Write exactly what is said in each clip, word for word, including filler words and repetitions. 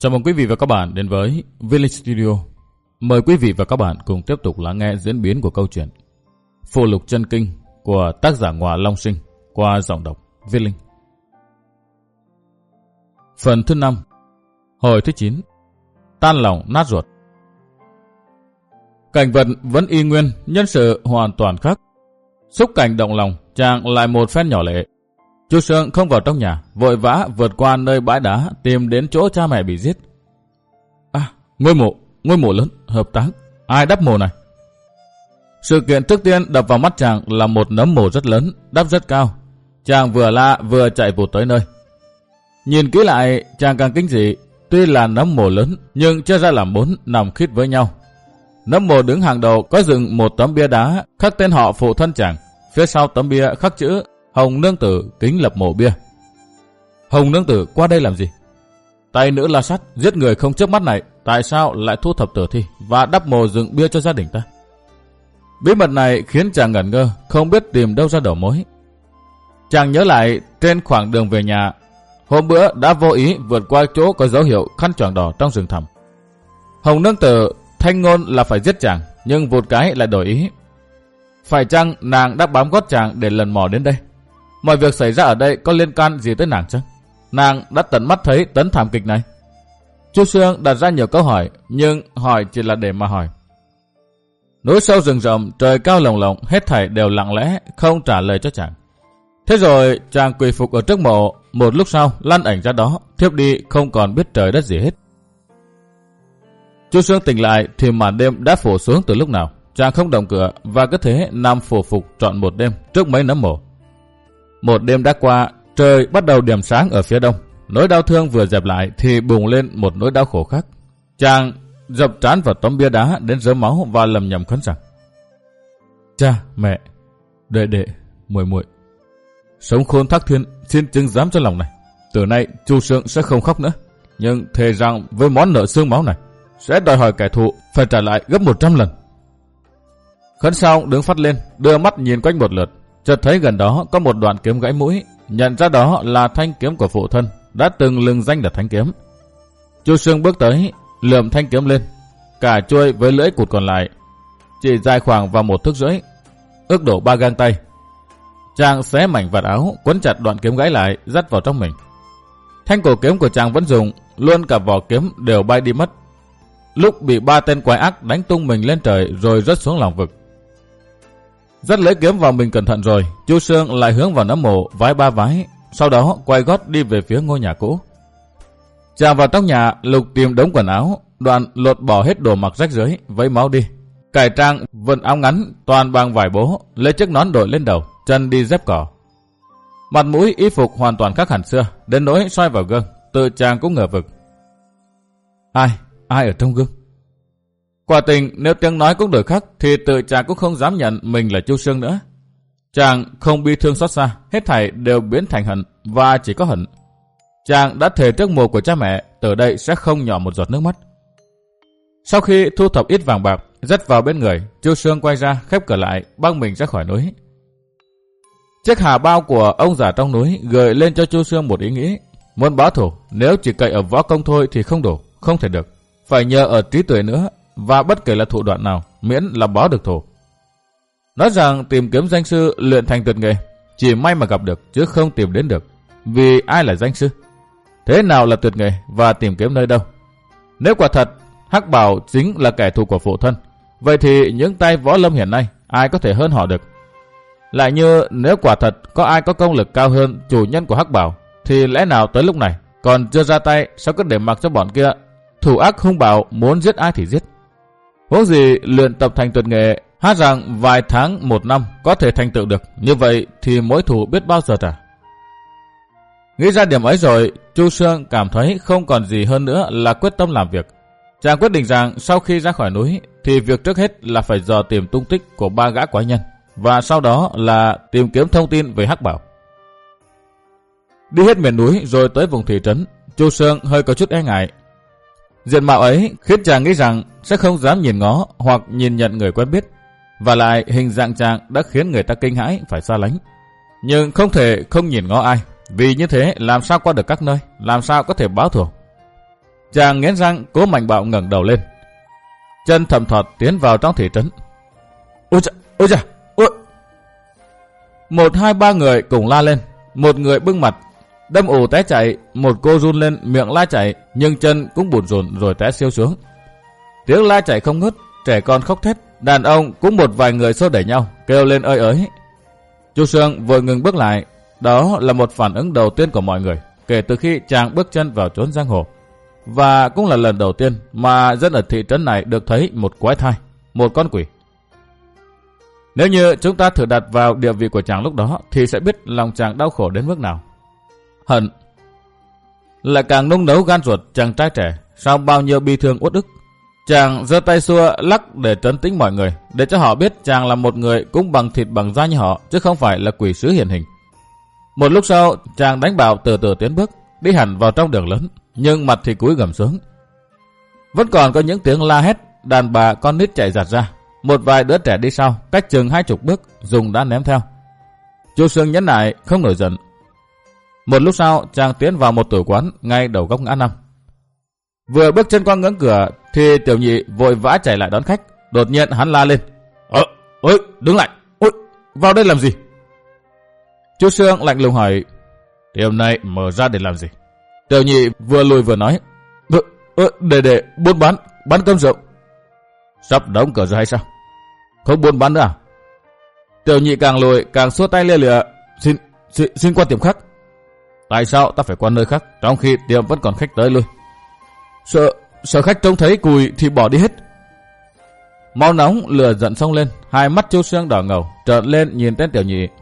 Chào mừng quý vị và các bạn đến với Village Studio. Mời quý vị và các bạn cùng tiếp tục lắng nghe diễn biến của câu chuyện Phù Lục Chân Kinh của tác giả Ngọa Long Sinh qua giọng đọc Viết Linh. Phần thứ năm, hồi thứ chín, tan lòng nát ruột. Cảnh vật vẫn y nguyên, nhân sự hoàn toàn khác. Xúc cảnh động lòng, chàng lại một phen nhỏ lệ. Chu Sương không vào trong nhà, vội vã vượt qua nơi bãi đá tìm đến chỗ cha mẹ bị giết. À, ngôi mộ, ngôi mộ lớn, hợp táng, ai đắp mộ này? Sự kiện trước tiên đập vào mắt chàng là một nấm mộ rất lớn, đắp rất cao. Chàng vừa la vừa chạy vụt tới nơi. Nhìn kỹ lại, chàng càng kinh dị. Tuy là nấm mộ lớn, nhưng chia ra làm bốn nằm khít với nhau. Nấm mộ đứng hàng đầu có dựng một tấm bia đá khắc tên họ phụ thân chàng. Phía sau tấm bia khắc chữ Hồng Nương Tử kính lập mộ bia. Hồng Nương Tử qua đây làm gì? Tay nữ la sắt giết người không chớp mắt này, tại sao lại thu thập tử thi và đắp mộ dựng bia cho gia đình ta? Bí mật này khiến chàng ngẩn ngơ, không biết tìm đâu ra đầu mối. Chàng nhớ lại trên khoảng đường về nhà, hôm bữa đã vô ý vượt qua chỗ có dấu hiệu khăn choàng đỏ trong rừng thẳm. Hồng Nương Tử thanh ngôn là phải giết chàng, nhưng vụt cái lại đổi ý. Phải chăng nàng đã bám gót chàng để lần mò đến đây? Mọi việc xảy ra ở đây có liên can gì tới nàng chăng? Nàng đã tận mắt thấy tấn thảm kịch này. Chu Sương đặt ra nhiều câu hỏi, nhưng hỏi chỉ là để mà hỏi. Núi sâu rừng rậm, trời cao lồng lộng, hết thảy đều lặng lẽ, không trả lời cho chàng. Thế rồi chàng quỳ phục ở trước mộ, một lúc sau lăn ảnh ra đó, thiếp đi không còn biết trời đất gì hết. Chu Sương tỉnh lại thì màn đêm đã phủ xuống từ lúc nào. Chàng không động cửa và cứ thế nằm phủ phục trọn một đêm trước mấy nấm mộ. Một đêm đã qua, trời bắt đầu điểm sáng ở phía đông. Nỗi đau thương vừa dẹp lại thì bùng lên một nỗi đau khổ khác. Chàng dập trán vào tấm bia đá đến rớm máu và lầm nhầm khấn rằng: Cha, mẹ, đệ đệ, muội muội, sống khôn thác thiên, xin chứng giám cho lòng này. Từ nay Chu Sương sẽ không khóc nữa, nhưng thề rằng với món nợ xương máu này sẽ đòi hỏi kẻ thù phải trả lại gấp một trăm lần. Khấn xong đứng phát lên, đưa mắt nhìn quanh một lượt, chợt thấy gần đó có một đoạn kiếm gãy mũi, nhận ra đó là thanh kiếm của phụ thân đã từng lừng danh là thanh kiếm. Chu Sương bước tới, lượm thanh kiếm lên, cả chuôi với lưỡi cụt còn lại, chỉ dài khoảng vào một thước rưỡi, ước đổ ba gang tay. Chàng xé mảnh vạt áo, quấn chặt đoạn kiếm gãy lại, dắt vào trong mình. Thanh cổ kiếm của chàng vẫn dùng, luôn cả vỏ kiếm đều bay đi mất. Lúc bị ba tên quái ác đánh tung mình lên trời rồi rớt xuống lòng vực. Dắt lấy kiếm vào mình cẩn thận rồi, Chu Sương lại hướng vào nấm mộ vái ba vái, sau đó quay gót đi về phía ngôi nhà cũ. Chàng vào trong nhà lục tìm đống quần áo, đoạn lột bỏ hết đồ mặc rách rưới, vấy máu đi, cải trang vận áo ngắn toàn bằng vải bố, lấy chiếc nón đội lên đầu, chân đi dép cỏ. Mặt mũi y phục hoàn toàn khác hẳn xưa, đến nỗi soi vào gương, tự chàng cũng ngờ vực. Ai, ai ở trong gương? Quả tình nếu tiếng nói cũng đổi khác thì tự chàng cũng không dám nhận mình là Chu Sương nữa. Chàng không bi thương xót xa, hết thảy đều biến thành hận và chỉ có hận. Chàng đã thề trước mộ của cha mẹ, từ đây sẽ không nhỏ một giọt nước mắt. Sau khi thu thập ít vàng bạc, dắt vào bên người, Chu Sương quay ra, khép cửa lại, băng mình ra khỏi núi. Chiếc hà bao của ông già trong núi gợi lên cho Chu Sương một ý nghĩ. Muốn báo thù, nếu chỉ cậy ở võ công thôi thì không đủ, không thể được. Phải nhờ ở trí tuệ nữa, và bất kể là thủ đoạn nào, miễn là báo được thù. Nói rằng tìm kiếm danh sư luyện thành tuyệt nghề, chỉ may mà gặp được chứ không tìm đến được. Vì ai là danh sư? Thế nào là tuyệt nghề và tìm kiếm nơi đâu? Nếu quả thật Hắc Bảo chính là kẻ thù của phụ thân, vậy thì những tay võ lâm hiện nay ai có thể hơn họ được? Lại như nếu quả thật có ai có công lực cao hơn chủ nhân của Hắc Bảo, thì lẽ nào tới lúc này còn chưa ra tay, sao cứ để mặc cho bọn kia thủ ác hung bạo muốn giết ai thì giết? Huống gì luyện tập thành tuyệt nghệ, hát rằng vài tháng một năm có thể thành tựu được, như vậy thì mối thù biết bao giờ trả. Nghĩ ra điểm ấy rồi, Chu Sương cảm thấy không còn gì hơn nữa là quyết tâm làm việc. Chàng quyết định rằng sau khi ra khỏi núi thì việc trước hết là phải dò tìm tung tích của ba gã quái nhân, và sau đó là tìm kiếm thông tin về Hắc Bảo. Đi hết miền núi rồi tới vùng thị trấn, Chu Sương hơi có chút e ngại. Diện mạo ấy khiến chàng nghĩ rằng sẽ không dám nhìn ngó hoặc nhìn nhận người quen biết, và lại hình dạng chàng đã khiến người ta kinh hãi phải xa lánh. Nhưng không thể không nhìn ngó ai, vì như thế làm sao qua được các nơi, làm sao có thể báo thù. Chàng nghiến răng cố mạnh bạo ngẩng đầu lên. Chân thầm thọt tiến vào trong thị trấn. Ôi chà, ôi chà, ôi. Một hai ba người cùng la lên. Một người bưng mặt, đâm ù té chạy. Một cô run lên miệng la chạy, nhưng chân cũng bủn rủn rồi té siêu xuống. Tiếng la chạy không ngớt, trẻ con khóc thét, đàn ông cũng một vài người xô đẩy nhau, kêu lên ơi ới. Chu Sương vội ngừng bước lại. Đó là một phản ứng đầu tiên của mọi người kể từ khi chàng bước chân vào chốn giang hồ. Và cũng là lần đầu tiên mà dân ở thị trấn này được thấy một quái thai, một con quỷ. Nếu như chúng ta thử đặt vào địa vị của chàng lúc đó thì sẽ biết lòng chàng đau khổ đến mức nào. Hận lại càng nung nấu gan ruột chàng trai trẻ sau bao nhiêu bi thương uất ức. Chàng giơ tay xua lắc để trấn tĩnh mọi người, để cho họ biết chàng là một người cũng bằng thịt bằng da như họ, chứ không phải là quỷ sứ hiển hình. Một lúc sau, chàng đánh bạo từ từ tiến bước, đi hẳn vào trong đường lớn, nhưng mặt thì cúi gằm xuống. Vẫn còn có những tiếng la hét, đàn bà con nít chạy giạt ra. Một vài đứa trẻ đi sau, cách chừng hai chục bước, dùng đá ném theo. Chu Sương nhẫn nại, không nổi giận. Một lúc sau, chàng tiến vào một tử quán ngay đầu góc ngã năm. Vừa bước chân qua ngưỡng cửa thì Tiểu Nhị vội vã chạy lại đón khách. Đột nhiên hắn la lên: Ờ, ôi, đứng lại, ôi, vào đây làm gì? Chu Sương lạnh lùng hỏi: Tiệm này mở ra để làm gì? Tiểu Nhị vừa lùi vừa nói: Ờ, để để buôn bán, bán cơm rượu. Sắp đóng cửa rồi hay sao? Không buôn bán nữa à? Tiểu Nhị càng lùi càng xua tay lia lịa: Xin, xin, xin qua tiệm khác. Tại sao ta phải qua nơi khác trong khi tiệm vẫn còn khách tới lui? Sợ, sợ khách trông thấy cùi thì bỏ đi hết. Máu nóng lửa giận xông lên, hai mắt Chu Sương đỏ ngầu, trợn lên nhìn tên Tiểu Nhị.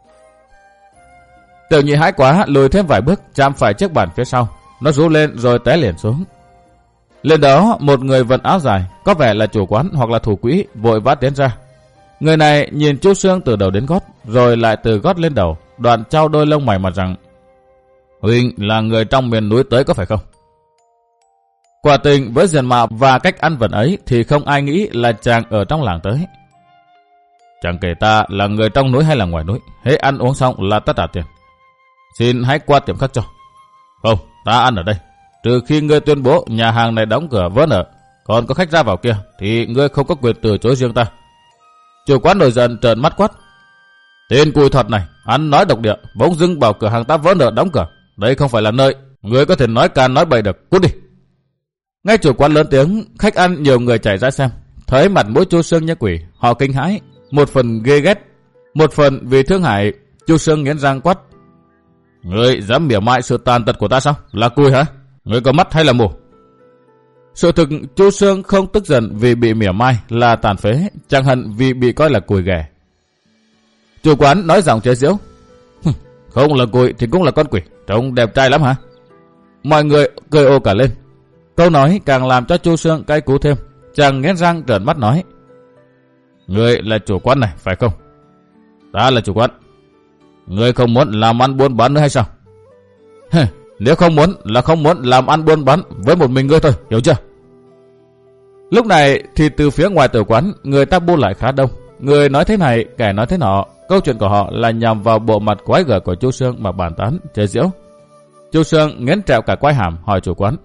Tiểu Nhị hãi quá, lùi thêm vài bước, chạm phải chiếc bàn phía sau, nó rú lên rồi té liền xuống. Lên đó, một người vận áo dài, có vẻ là chủ quán hoặc là thủ quỹ, vội vã tiến ra. Người này nhìn Chu Sương từ đầu đến gót, rồi lại từ gót lên đầu, đoạn trao đôi lông mày mà rằng: Huynh là người trong miền núi tới có phải không? Quả tình với diện mạo và cách ăn vận ấy thì không ai nghĩ là chàng ở trong làng tới. Chẳng kể ta là người trong núi hay là ngoài núi, hễ ăn uống xong là ta trả tiền. Xin hãy qua tiệm khác cho. Không, ta ăn ở đây. Trừ khi ngươi tuyên bố nhà hàng này đóng cửa vỡ nợ, còn có khách ra vào kia thì ngươi không có quyền từ chối riêng ta. Chủ quán nổi giận trợn mắt quát: Tên cùi thuật này, ăn nói độc địa, bỗng dưng bảo cửa hàng ta vỡ nợ đóng cửa. Đây không phải là nơi ngươi có thể nói can nói bậy được, cút đi. Ngay chủ quán lớn tiếng, khách ăn nhiều người chạy ra xem. Thấy mặt mũi Chu Sương như quỷ, họ kinh hãi, một phần ghê ghét, một phần vì thương hại. Chu Sương nghiến răng quát: Ngươi dám mỉa mai sự tàn tật của ta sao? Là cùi hả? Ngươi có mắt hay là mù? Sự thực Chu Sương không tức giận vì bị mỉa mai là tàn phế, chẳng hận vì bị coi là cùi ghẻ. Chủ quán nói giọng chế giễu: Không là cùi thì cũng là con quỷ, trông đẹp trai lắm hả? Mọi người cười ồ cả lên. Câu nói càng làm cho Chu Sương cay cú thêm. Chàng nghiến răng trợn mắt nói: Ngươi là chủ quán này phải không? Ta là chủ quán. Ngươi không muốn làm ăn buôn bán nữa hay sao? Nếu không muốn là không muốn làm ăn buôn bán với một mình ngươi thôi, hiểu chưa? Lúc này thì từ phía ngoài tử quán, người ta bu lại khá đông. Người nói thế này, kẻ nói thế nọ. Câu chuyện của họ là nhằm vào bộ mặt quái gở của Chu Sương mà bàn tán, chế giễu. Chu Sương nghiến trẹo cả quai hàm hỏi chủ quán: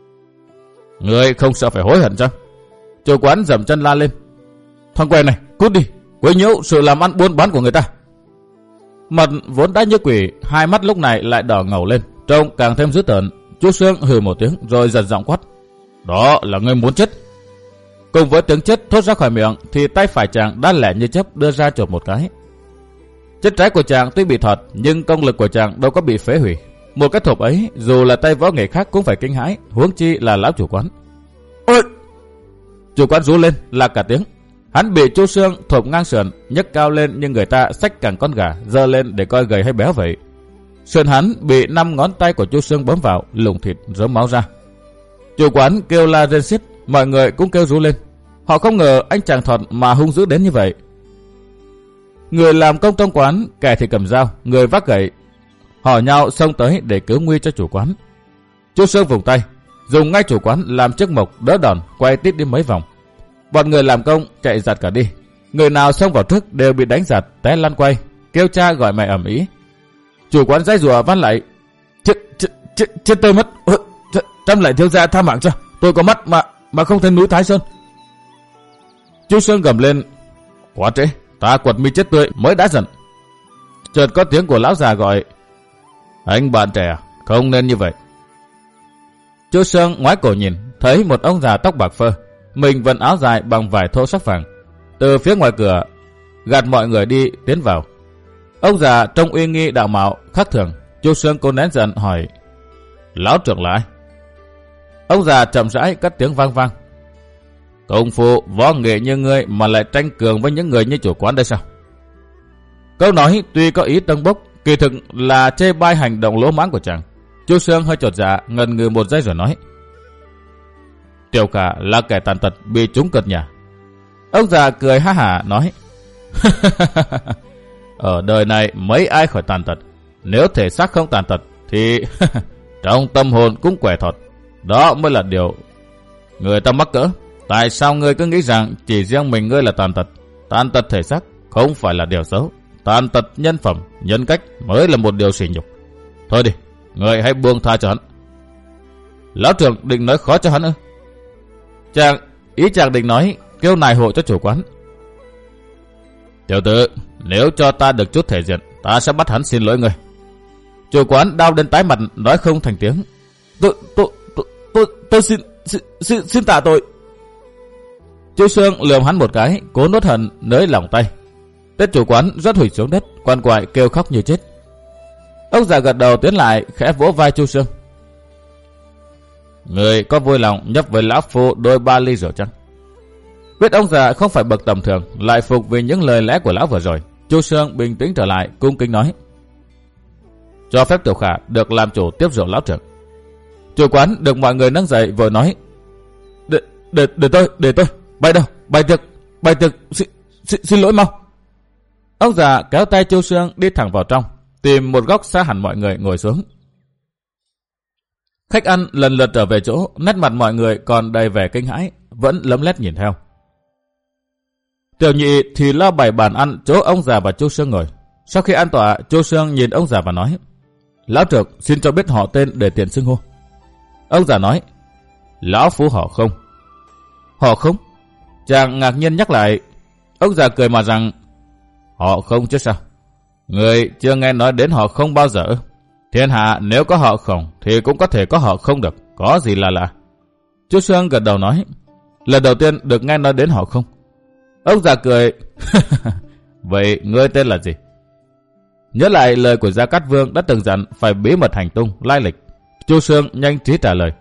Ngươi không sợ phải hối hận chăng? Chủ quán dậm chân la lên: Thằng què này, cút đi, quấy nhiễu sự làm ăn buôn bán của người ta. Mặt vốn đã như quỷ, hai mắt lúc này lại đỏ ngầu lên, trông càng thêm dữ tợn. Chu Sương hừ một tiếng rồi giật giọng quát: Đó là ngươi muốn chết. Cùng với tiếng chết thốt ra khỏi miệng thì tay phải chàng đã lẹ như chớp đưa ra chộp một cái. Chân trái của chàng tuy bị thọt nhưng công lực của chàng đâu có bị phế hủy. Một cái thộp ấy dù là tay võ nghệ khác cũng phải kinh hãi, huống chi là lão chủ quán. Ôi! Chủ quán rú lên là cả tiếng. Hắn bị Chu Sương thộp ngang sườn, nhấc cao lên như người ta xách cẳng con gà giơ lên để coi gầy hay béo vậy. Sườn hắn bị năm ngón tay của Chu Sương bấm vào, lủng thịt rớm máu ra. Chủ quán kêu la rên xiết, mọi người cũng kêu rú lên. Họ không ngờ anh chàng thọt mà hung dữ đến như vậy. Người làm công trong quán, kẻ thì cầm dao, người vác gậy, họ nhau xông tới để cứu nguy cho chủ quán. Chu Sương vùng tay, dùng ngay chủ quán làm chiếc mộc đỡ đòn, quay tít đi mấy vòng. Bọn người làm công chạy giặt cả đi. Người nào xông vào trước đều bị đánh giặt, té lăn quay, kêu cha gọi mẹ ầm ĩ. Chủ quán giãy giụa van lại: Chết chết chết chết tôi mất, Trăm lại thiếu gia tha mạng cho, tôi có mắt mà mà không thấy núi Thái Sơn. Chu Sương gầm lên, quá trễ, ta quật mi chết tươi mới đã giận. Chợt có tiếng của lão già gọi, anh bạn trẻ, không nên như vậy. Chu Sương ngoái cổ nhìn, thấy một ông già tóc bạc phơ, mình vẫn áo dài bằng vải thô sắc vàng, từ phía ngoài cửa gạt mọi người đi tiến vào. Ông già trông uy nghi đạo mạo khác thường. Chu Sương cố nén giận hỏi, lão trưởng là ai? Ông già chậm rãi cất tiếng vang vang, công phu võ nghệ như ngươi mà lại tranh cường với những người như chủ quán đây sao? Câu nói tuy có ý tâng bốc, kỳ thực là chê bai hành động lỗ mãng của chàng. Chu Sương hơi chột dạ, ngần ngừ một giây rồi nói, Tiểu Khả là kẻ tàn tật bị trúng cật nhà. Ông già cười ha hả nói, ở đời này mấy ai khỏi tàn tật, nếu thể xác không tàn tật thì trong tâm hồn cũng quẻ thọt. Đó mới là điều người ta mắc cỡ. Tại sao ngươi cứ nghĩ rằng chỉ riêng mình ngươi là tàn tật? Tàn tật thể xác không phải là điều xấu, tàn tật nhân phẩm, nhân cách mới là một điều sỉ nhục. Thôi đi, ngươi hãy buông tha cho hắn. Lão trưởng định nói khó cho hắn ư? Chàng, ý chàng định nói kêu nài hộ cho chủ quán. Tiểu tử, nếu cho ta được chút thể diện, ta sẽ bắt hắn xin lỗi ngươi. Chủ quán đau đến tái mặt nói không thành tiếng. Tôi, tôi, tôi, tôi, tôi xin, xin, xin, xin tạ tội. Chu Sương lườm hắn một cái, cố nuốt hận nới lỏng tay. Tên chủ quán rất hủy xuống đất, quan quại kêu khóc như chết. Ông già gật đầu tiến lại, khẽ vỗ vai Chu Sương. Người có vui lòng nhấp với lão phu đôi ba ly rượu chăng? Biết ông già không phải bậc tầm thường, lại phục vì những lời lẽ của lão vừa rồi, Chu Sương bình tĩnh trở lại, cung kính nói, cho phép Tiểu Khả được làm chủ tiếp rượu lão trưởng. Chủ quán được mọi người nâng dậy vội nói, để, để, để tôi, để tôi, bày đâu, bày tiệc, bày tiệc, xin, xin, xin lỗi mau. Ông già kéo tay Chu Sương đi thẳng vào trong, tìm một góc xa hẳn mọi người ngồi xuống. Khách ăn lần lượt trở về chỗ, nét mặt mọi người còn đầy vẻ kinh hãi, vẫn lấm lét nhìn theo. Tiểu nhị thì lo bày bàn ăn chỗ ông già và Chu Sương ngồi. Sau khi an tọa, Chu Sương nhìn ông già và nói, lão trưởng xin cho biết họ tên để tiện xưng hô. Ông già nói, lão phu họ Không. Họ Không? Chàng ngạc nhiên nhắc lại. Ông già cười mà rằng, họ Không chứ sao? Người chưa nghe nói đến họ Không bao giờ. Thiên hạ nếu có họ Khổng thì cũng có thể có họ Không được, có gì là lạ. Chu Sương gật đầu nói, lần đầu tiên được nghe nói đến họ Không. Ông già cười, vậy ngươi tên là gì? Nhớ lại lời của Gia Cát Vương đã từng dặn phải bí mật hành tung, lai lịch. Chu Sương nhanh trí trả lời,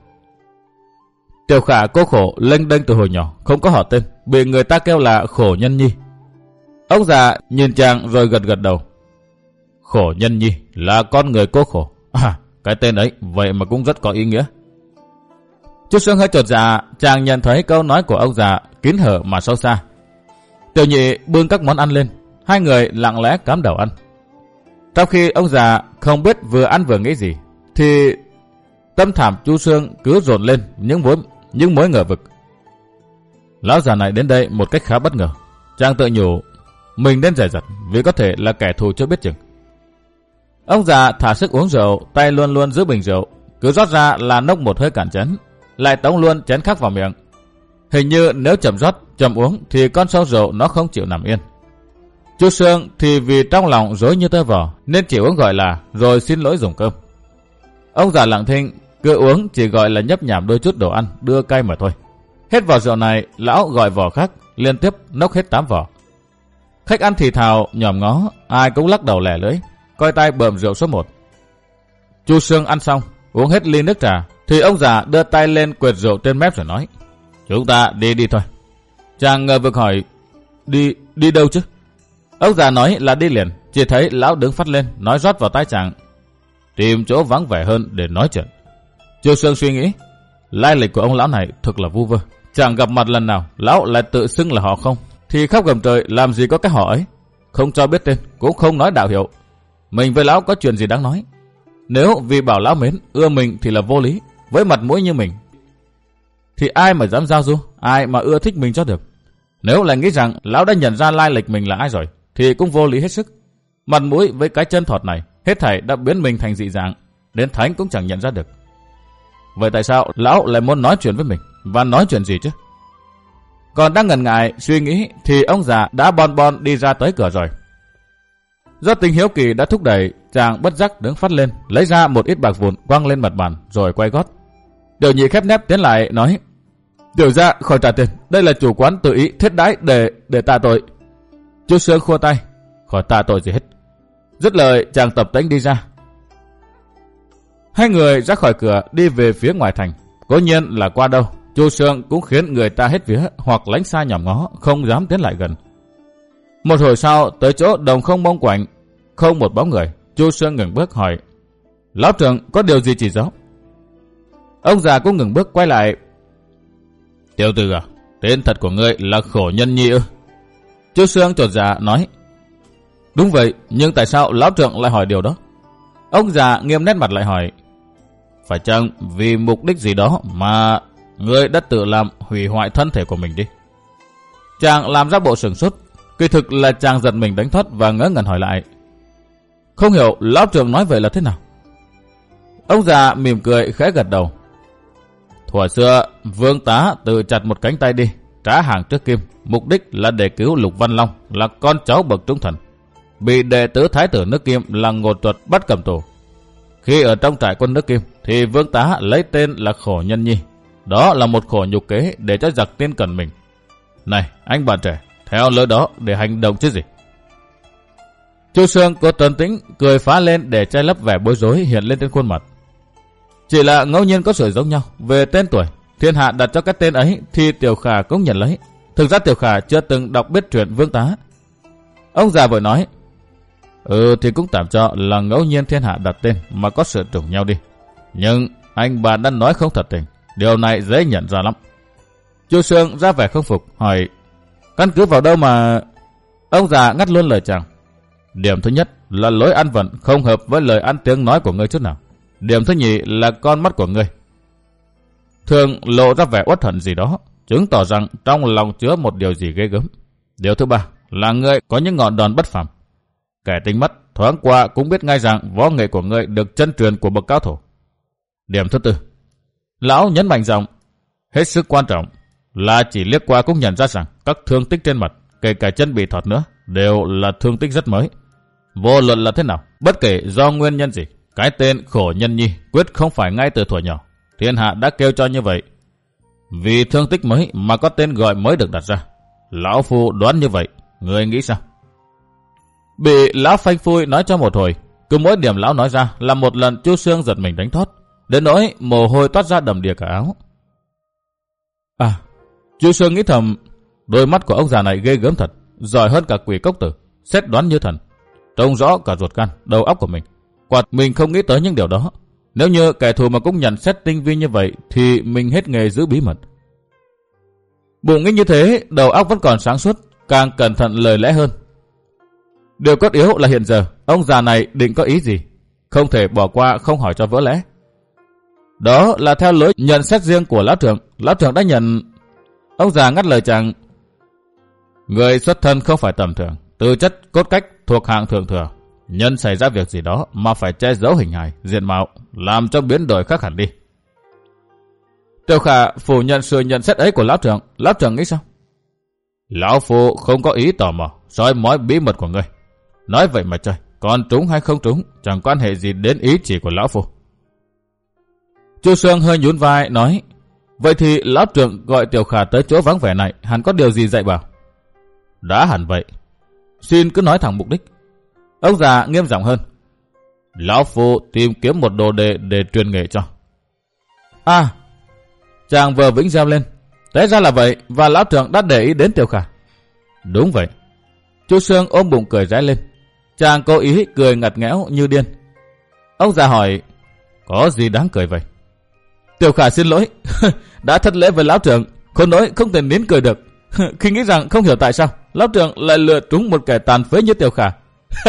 Tiểu Khả cô khổ lênh đênh từ hồi nhỏ, không có họ tên, bị người ta kêu là Khổ Nhân Nhi. Ông già nhìn chàng rồi gật gật đầu. Khổ Nhân Nhi là con người cô khổ. À, cái tên ấy vậy mà cũng rất có ý nghĩa. Chu Sương hơi chột dạ, chàng nhận thấy câu nói của ông già kín hở mà sâu xa. Tiểu nhị bưng các món ăn lên, hai người lặng lẽ cắm đầu ăn. Trong khi ông già không biết vừa ăn vừa nghĩ gì, thì tâm thảm Chu Sương cứ dồn lên những mối những mối ngờ vực. Lão già này đến đây một cách khá bất ngờ. Chàng tự nhủ mình nên dè dặt vì có thể là kẻ thù chưa biết chừng. Ông già thả sức uống rượu, tay luôn luôn giữ bình rượu, cứ rót ra là nốc một hơi cạn chén, lại tống luôn chén khác vào miệng. Hình như nếu chậm rót, chậm uống thì con sâu rượu nó không chịu nằm yên. Chu Sương thì vì trong lòng rối như tơ vò nên chỉ uống gọi là rồi xin lỗi dùng cơm. Ông già lặng thinh, cứ uống chỉ gọi là nhấp nhảm đôi chút đồ ăn, đưa cay mà thôi. Hết vò rượu này, lão gọi vò khác, liên tiếp nốc hết tám vò. Khách ăn thì thào, nhòm ngó, ai cũng lắc đầu lẻ lưỡi, coi tay bợm rượu số một. Chu Sương ăn xong, uống hết ly nước trà, thì ông già đưa tay lên quệt rượu trên mép rồi nói, chúng ta đi đi thôi. Chàng ngờ vực hỏi, đi, đi đâu chứ? Ông già nói là đi liền, chỉ thấy lão đứng phát lên, nói rót vào tai chàng, tìm chỗ vắng vẻ hơn để nói chuyện. Chu Sương suy nghĩ, lai lịch của ông lão này thực là vu vơ. Chẳng gặp mặt lần nào, lão lại tự xưng là họ Không, thì khắp gầm trời làm gì có cái họ ấy. Không cho biết tên, cũng không nói đạo hiệu. Mình với lão có chuyện gì đáng nói? Nếu vì bảo lão mến, ưa mình thì là vô lý. Với mặt mũi như mình, thì ai mà dám giao du, ai mà ưa thích mình cho được. Nếu lại nghĩ rằng lão đã nhận ra lai lịch mình là ai rồi, thì cũng vô lý hết sức. Mặt mũi với cái chân thọt này, hết thảy đã biến mình thành dị dạng, đến thánh cũng chẳng nhận ra được. Vậy tại sao lão lại muốn nói chuyện với mình? Và nói chuyện gì chứ? Còn đang ngần ngại suy nghĩ thì ông già đã bon bon đi ra tới cửa rồi. Do tình hiếu kỳ đã thúc đẩy, chàng bất giác đứng phát lên, lấy ra một ít bạc vụn quăng lên mặt bàn rồi quay gót. Tiểu nhị khép nép tiến lại nói: Tiểu gia khỏi trả tiền, đây là chủ quán tự ý thiết đãi để để tạ tội. Chu Sương khua tay: Khỏi tạ tội gì hết. Dứt lời chàng tập tễnh đi ra. Hai người ra khỏi cửa đi về phía ngoài thành. Cố nhiên là qua đâu, Chu Sương cũng khiến người ta hết vía hoặc lánh xa nhòm ngó, không dám tiến lại gần. Một hồi sau tới chỗ đồng không mông quạnh, không một bóng người. Chu Sương ngừng bước hỏi: Lão trưởng có điều gì chỉ giáo? Ông già cũng ngừng bước quay lại: Tiểu tử à, tên thật của ngươi là Khổ Nhân Nhi ư? Chu Sương chột dạ nói: Đúng vậy, nhưng tại sao lão trưởng lại hỏi điều đó? Ông già nghiêm nét mặt lại hỏi: Phải chăng vì mục đích gì đó mà ngươi đã tự làm hủy hoại thân thể của mình đi? Chàng làm ra bộ sửng sốt. Kỳ thực là chàng giật mình đánh thoát và ngớ ngẩn hỏi lại: Không hiểu lão trưởng nói vậy là thế nào? Ông già mỉm cười khẽ gật đầu: Thuở xưa Vương Tá tự chặt một cánh tay đi, trả hàng trước kim, mục đích là để cứu Lục Văn Long, là con cháu bậc trung thần, bị đệ tử thái tử nước Kim là Ngột Tuật bắt cầm tù. Khi ở trong trại quân nước Kim thì Vương Tá lấy tên là Khổ Nhân Nhi. Đó là một khổ nhục kế để cho giặc tin cẩn mình. Này anh bạn trẻ, theo lối đó để hành động chứ gì? Chu Sương có trấn tĩnh cười phá lên để che lấp vẻ bối rối hiện lên trên khuôn mặt. Chỉ là ngẫu nhiên có sự giống nhau về tên tuổi, thiên hạ đặt cho cái tên ấy thì Tiểu Khả cũng nhận lấy. Thực ra Tiểu Khả chưa từng đọc biết chuyện Vương Tá. Ông già vội nói: Ừ thì cũng tạm cho là ngẫu nhiên thiên hạ đặt tên mà có sự trùng nhau đi. Nhưng anh bạn đã nói không thật tình, điều này dễ nhận ra lắm. Chu Sương ra vẻ không phục hỏi: Căn cứ vào đâu mà... Ông già ngắt luôn lời chàng: Điểm thứ nhất là lối ăn vận không hợp với lời ăn tiếng nói của ngươi chút nào. Điểm thứ nhì là con mắt của ngươi thường lộ ra vẻ uất hận gì đó, chứng tỏ rằng trong lòng chứa một điều gì ghê gớm. Điều thứ ba là ngươi có những ngọn đòn bất phàm. Kẻ tinh mắt thoáng qua cũng biết ngay rằng võ nghệ của ngươi được chân truyền của bậc cao thủ. Điểm thứ tư, lão nhấn mạnh giọng, hết sức quan trọng là chỉ liếc qua cũng nhận ra rằng các thương tích trên mặt, kể cả chân bị thọt nữa, đều là thương tích rất mới. Vô luận là thế nào, bất kể do nguyên nhân gì, cái tên Khổ Nhân Nhi quyết không phải ngay từ thuở nhỏ. Thiên hạ đã kêu cho như vậy vì thương tích mới mà có tên gọi mới được đặt ra. Lão phu đoán như vậy, người nghĩ sao? Bị lão phanh phui nói cho một hồi, cứ mỗi điểm lão nói ra là một lần Chu Sương giật mình đánh thót, đến nỗi mồ hôi toát ra đầm đìa cả áo. À, Chu Sương nghĩ thầm, đôi mắt của ông già này ghê gớm thật, giỏi hơn cả quỷ cốc tử, xét đoán như thần, trông rõ cả ruột gan, đầu óc của mình. Quả mình không nghĩ tới những điều đó. Nếu như kẻ thù mà cũng nhận xét tinh vi như vậy thì mình hết nghề giữ bí mật. Bụng nghĩ như thế, đầu óc vẫn còn sáng suốt, càng cẩn thận lời lẽ hơn. Điều cốt yếu là hiện giờ ông già này định có ý gì, không thể bỏ qua không hỏi cho vỡ lẽ. Đó là theo lối nhận xét riêng của lão trưởng. Lão trưởng đã nhận. Ông già ngắt lời chàng: Người xuất thân không phải tầm thường, tư chất cốt cách thuộc hạng thượng thừa. Nhân xảy ra việc gì đó mà phải che giấu hình hài, diện mạo, làm cho biến đổi khác hẳn đi. Tiểu Khả phủ nhận sự nhận xét ấy của lão trưởng. Lão trưởng nghĩ sao? Lão phu không có ý tò mò soi mói bí mật của ngươi. Nói vậy mà trời, còn trúng hay không trúng chẳng quan hệ gì đến ý chỉ của lão phu. Chu Sương hơi nhún vai nói: Vậy thì lão trưởng gọi Tiểu Khả tới chỗ vắng vẻ này hẳn có điều gì dạy bảo? Đã hẳn vậy, xin cứ nói thẳng mục đích. Ông già nghiêm giọng hơn: Lão phu tìm kiếm một đồ đệ để truyền nghề cho. À, chàng vừa vĩnh reo lên, té ra là vậy, và lão trưởng đã để ý đến Tiểu Khả. Đúng vậy. Chu Sương ôm bụng cười rẽ lên. Chàng cố ý cười ngặt nghẽo như điên. Ông già hỏi: Có gì đáng cười vậy? Tiểu Khả xin lỗi, đã thất lễ với lão trưởng, khốn nỗi không thể nín cười được. Khi nghĩ rằng không hiểu tại sao lão trưởng lại lựa trúng một kẻ tàn phế như Tiểu Khả.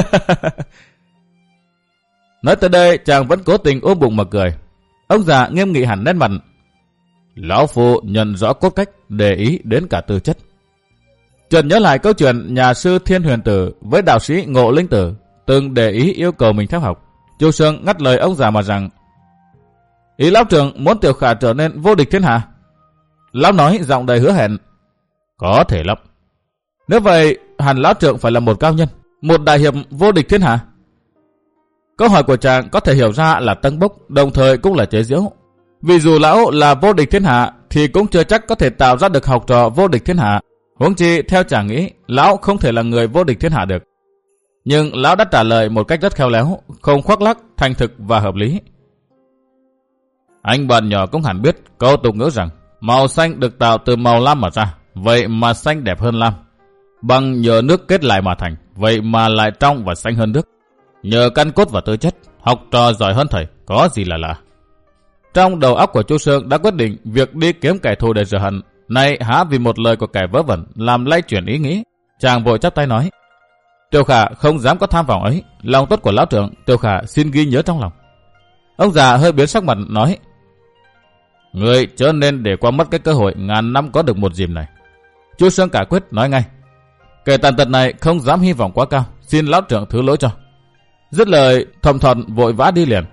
Nói tới đây chàng vẫn cố tình ôm bụng mà cười. Ông già nghiêm nghị hẳn nét mặt. Lão phu nhận rõ cốt cách, để ý đến cả tư chất. Chợt nhớ lại câu chuyện nhà sư Thiên Huyền Tử với đạo sĩ Ngộ Linh Tử từng để ý yêu cầu mình theo học. Chu Sương ngắt lời ông già mà rằng: Ý lão trưởng muốn Tiểu Khả trở nên vô địch thiên hạ? Lão nói giọng đầy hứa hẹn. Có thể lắm. Nếu vậy, hẳn lão trưởng phải là một cao nhân, một đại hiệp vô địch thiên hạ. Câu hỏi của chàng có thể hiểu ra là tâng bốc, đồng thời cũng là chế giễu. Vì dù lão là vô địch thiên hạ, thì cũng chưa chắc có thể tạo ra được học trò vô địch thiên hạ. Huống chi theo chàng nghĩ, lão không thể là người vô địch thiên hạ được. Nhưng lão đã trả lời một cách rất khéo léo, không khoác lác, thành thực và hợp lý. Anh bạn nhỏ cũng hẳn biết câu tục ngữ rằng màu xanh được tạo từ màu lam mà ra, vậy mà xanh đẹp hơn lam. Bằng nhờ nước kết lại mà thành, vậy mà lại trong và xanh hơn nước. Nhờ căn cốt và tư chất, học trò giỏi hơn thầy, có gì là lạ. Trong đầu óc của Chu Sương đã quyết định việc đi kiếm kẻ thù để rửa hận. Nay há vì một lời của kẻ vớ vẩn làm lay chuyển ý nghĩ. Chàng vội chắp tay nói: Tiểu Khả không dám có tham vọng ấy, lòng tốt của lão trưởng Tiểu Khả xin ghi nhớ trong lòng. Ông già hơi biến sắc mặt nói: Người chớ nên để qua mất cái cơ hội ngàn năm có được một dìm này. Chu Sương cả quyết nói ngay: Kẻ tàn tật này không dám hy vọng quá cao, xin lão trưởng thứ lỗi cho. Dứt lời thầm thầm vội vã đi liền.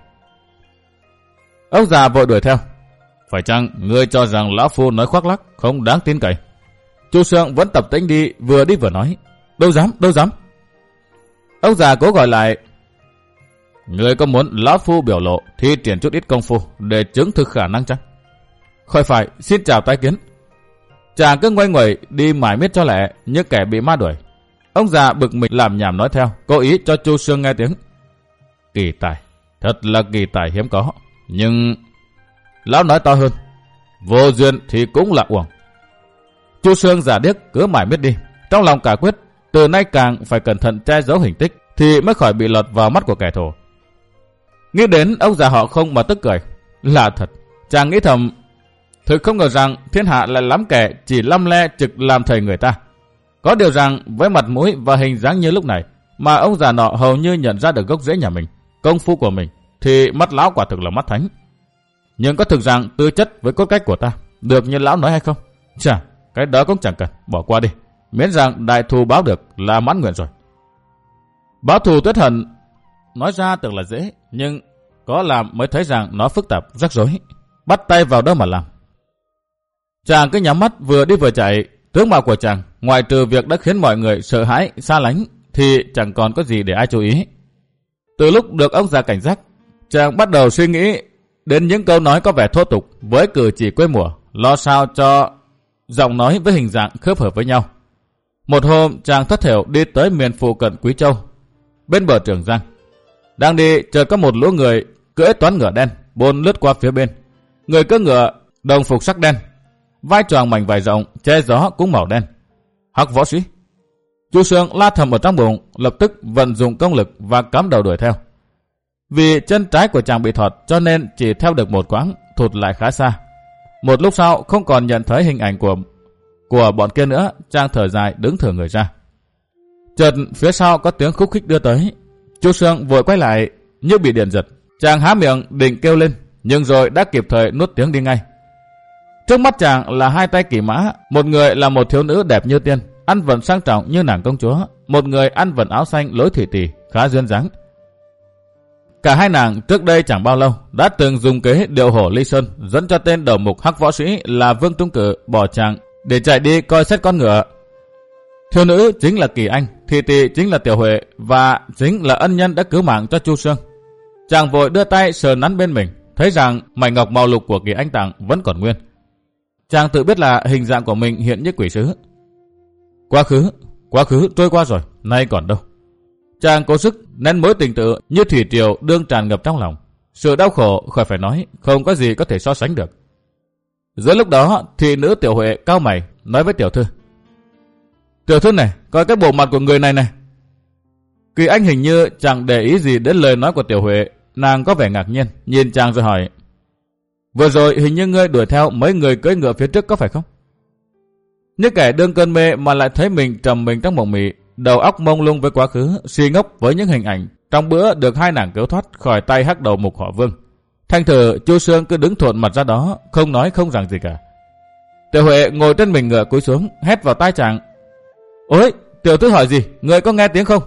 Ông già vội đuổi theo: Phải chăng ngươi cho rằng lão phu nói khoác lác không đáng tin cậy? Chu Sương vẫn tập tĩnh đi, vừa đi vừa nói: Đâu dám, đâu dám. Ông già cố gọi lại: Ngươi có muốn lão phu biểu lộ thi triển chút ít công phu để chứng thực khả năng chăng? Khỏi phải, xin chào tái kiến. Chàng cứ ngoay nguẩy đi mãi miết cho lẹ như kẻ bị ma đuổi. Ông già bực mình làm nhảm nói theo, cố ý cho Chu Sương nghe tiếng. Kỳ tài, thật là kỳ tài hiếm có. Nhưng lão nói to hơn: Vô duyên thì cũng là uổng. Chu Sương giả điếc cứ mãi miết đi, trong lòng cả quyết từ nay càng phải cẩn thận che giấu hình tích thì mới khỏi bị lọt vào mắt của kẻ thù. Nghĩ đến ông già họ không mà tức cười. Là thật, chàng nghĩ thầm, thực không ngờ rằng thiên hạ lại lắm kẻ chỉ lăm le trực làm thầy người ta. Có điều rằng với mặt mũi và hình dáng như lúc này mà ông già nọ hầu như nhận ra được gốc rễ nhà mình, công phu của mình, thì mắt lão quả thực là mắt thánh. Nhưng có thực rằng tư chất với cốt cách của ta được như lão nói hay không? Chà, cái đó cũng chẳng cần, bỏ qua đi. Miễn rằng đại thù báo được là mãn nguyện rồi. Báo thù tuyết hận nói ra tưởng là dễ, nhưng có làm mới thấy rằng nó phức tạp, rắc rối. Bắt tay vào đâu mà làm. Chàng cứ nhắm mắt vừa đi vừa chạy. Tướng mạo của chàng, ngoài trừ việc đã khiến mọi người sợ hãi, xa lánh, thì chẳng còn có gì để ai chú ý. Từ lúc được ông già cảnh giác, chàng bắt đầu suy nghĩ đến những câu nói có vẻ thô tục với cử chỉ quê mùa, lo sao cho giọng nói với hình dạng khớp hợp với nhau. Một hôm chàng thất thểu đi tới miền phụ cận Quý Châu, bên bờ Trường Giang. Đang đi chợt có một lũ người cưỡi toán ngựa đen bôn lướt qua phía bên. Người cưỡi ngựa đồng phục sắc đen, vai choàng mảnh vải rộng, che gió cũng màu đen. Hắc võ sĩ. Chu Sương la thầm ở trong bụng, lập tức vận dụng công lực và cắm đầu đuổi theo. Vì chân trái của chàng bị thọt cho nên chỉ theo được một quãng, thụt lại khá xa. Một lúc sau không còn nhận thấy hình ảnh của của bọn kia nữa, chàng thở dài đứng thở người ra. Chợt phía sau có tiếng khúc khích đưa tới. Chu Sương vội quay lại như bị điện giật. Chàng há miệng định kêu lên, nhưng rồi đã kịp thời nuốt tiếng đi ngay. Trước mắt chàng là hai tay kỳ mã, một người là một thiếu nữ đẹp như tiên, ăn vận sang trọng như nàng công chúa, một người ăn vận áo xanh lối thủy tỷ, khá duyên dáng. Cả hai nàng trước đây chẳng bao lâu đã từng dùng kế điều hổ ly sơn dẫn cho tên đầu mục hắc võ sĩ là Vương Trung Cử bỏ chàng để chạy đi coi xét con ngựa. Thiếu nữ chính là Kỳ Anh, thị tỷ chính là Tiểu Huệ và chính là ân nhân đã cứu mạng cho Chu Sương. Chàng vội đưa tay sờ nắn bên mình, thấy rằng mảnh ngọc màu lục của Kỳ Anh tặng vẫn còn nguyên. Chàng tự biết là hình dạng của mình hiện như quỷ sứ. Quá khứ, quá khứ trôi qua rồi, nay còn đâu. Chàng cố sức nén mối tình tự như thủy triều đương tràn ngập trong lòng. Sự đau khổ khỏi phải nói, không có gì có thể so sánh được. Giữa lúc đó thì nữ Tiểu Huệ cao mày nói với tiểu thư: Tiểu thư này, coi cái bộ mặt của người này này. Kỳ Anh hình như chẳng để ý gì đến lời nói của Tiểu Huệ, nàng có vẻ ngạc nhiên, nhìn chàng rồi hỏi: Vừa rồi hình như ngươi đuổi theo mấy người cưỡi ngựa phía trước có phải không? Như kẻ đương cơn mê mà lại thấy mình trầm mình trong mộng mị, đầu óc mông lung với quá khứ, suy ngốc với những hình ảnh trong bữa được hai nàng cứu thoát khỏi tay hắc đầu mục họ Vương. Thành thử Chu Sương cứ đứng thuộn mặt ra đó, không nói không rằng gì cả. Tiểu Huệ ngồi trên mình ngựa cúi xuống, hét vào tai chàng: Ôi, tiểu thư hỏi gì, ngươi có nghe tiếng không?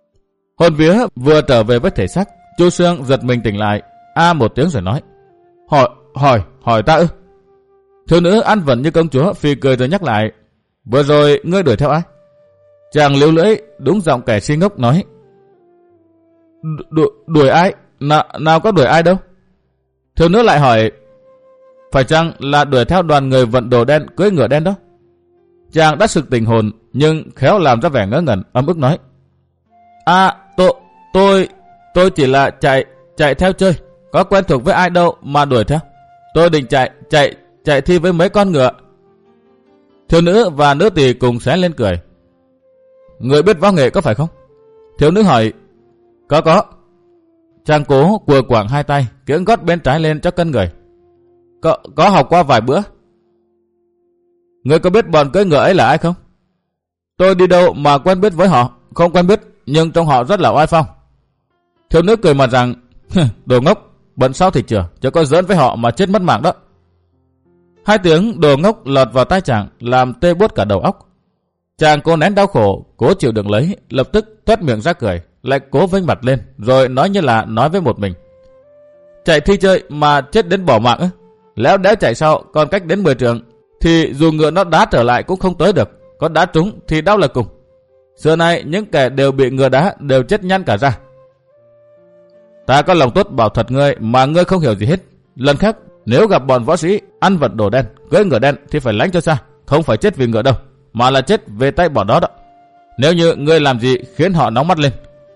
Hồn vía vừa trở về với thể xác, Chu Sương giật mình tỉnh lại, a một tiếng rồi nói: Hỏi, hỏi, hỏi ta ư? Thiếu nữ ăn vận như công chúa phì cười rồi nhắc lại. Vừa rồi ngươi đuổi theo ai? Chàng liếu lưỡi, đúng giọng kẻ si ngốc nói. Đu, đuổi ai? Nào, nào có đuổi ai đâu? Thiếu nữ lại hỏi. Phải chăng là đuổi theo đoàn người vận đồ đen cưỡi ngựa đen đó? Chàng đã sực tình hồn, nhưng khéo làm ra vẻ ngớ ngẩn, ấm ức nói. À, tôi, tôi, tôi chỉ là chạy, chạy theo chơi. Có quen thuộc với ai đâu mà đuổi theo. Tôi định chạy, chạy, chạy thi với mấy con ngựa. Thiếu nữ và nữ tỳ cùng xé lên cười. Người biết võ nghệ có phải không? Thiếu nữ hỏi. Có có. Chàng cố quờ quảng hai tay, kiễng gót bên trái lên cho cân người. Có, có học qua vài bữa. Người có biết bọn cưỡi ngựa ấy là ai không? Tôi đi đâu mà quen biết với họ? Không quen biết, nhưng trong họ rất là oai phong. Thiếu nữ cười mà rằng. Đồ ngốc, bận sau thì chừa, chứ có giỡn với họ mà chết mất mạng đó. Hai tiếng đồ ngốc lọt vào tai chàng, làm tê buốt cả đầu óc. Chàng cố nén đau khổ, cố chịu đựng lấy, lập tức toét miệng ra cười, lại cố vênh mặt lên, rồi nói như là nói với một mình. Chạy thi chơi mà chết đến bỏ mạng ư? Léo đéo chạy sau còn cách đến mười trượng, thì dù ngựa nó đá trở lại cũng không tới được, có đá trúng thì đau là cùng. Xưa nay những kẻ đều bị ngựa đá đều chết nhăn cả ra. Ta có lòng tốt bảo thật ngươi mà ngươi không hiểu gì hết. Lần khác nếu gặp bọn võ sĩ ăn vận đồ đen, cưỡi ngựa đen thì phải lánh cho xa, không phải chết vì ngựa đâu, mà là chết về tay bọn đó đó. Nếu như ngươi làm gì khiến họ nóng mắt lên.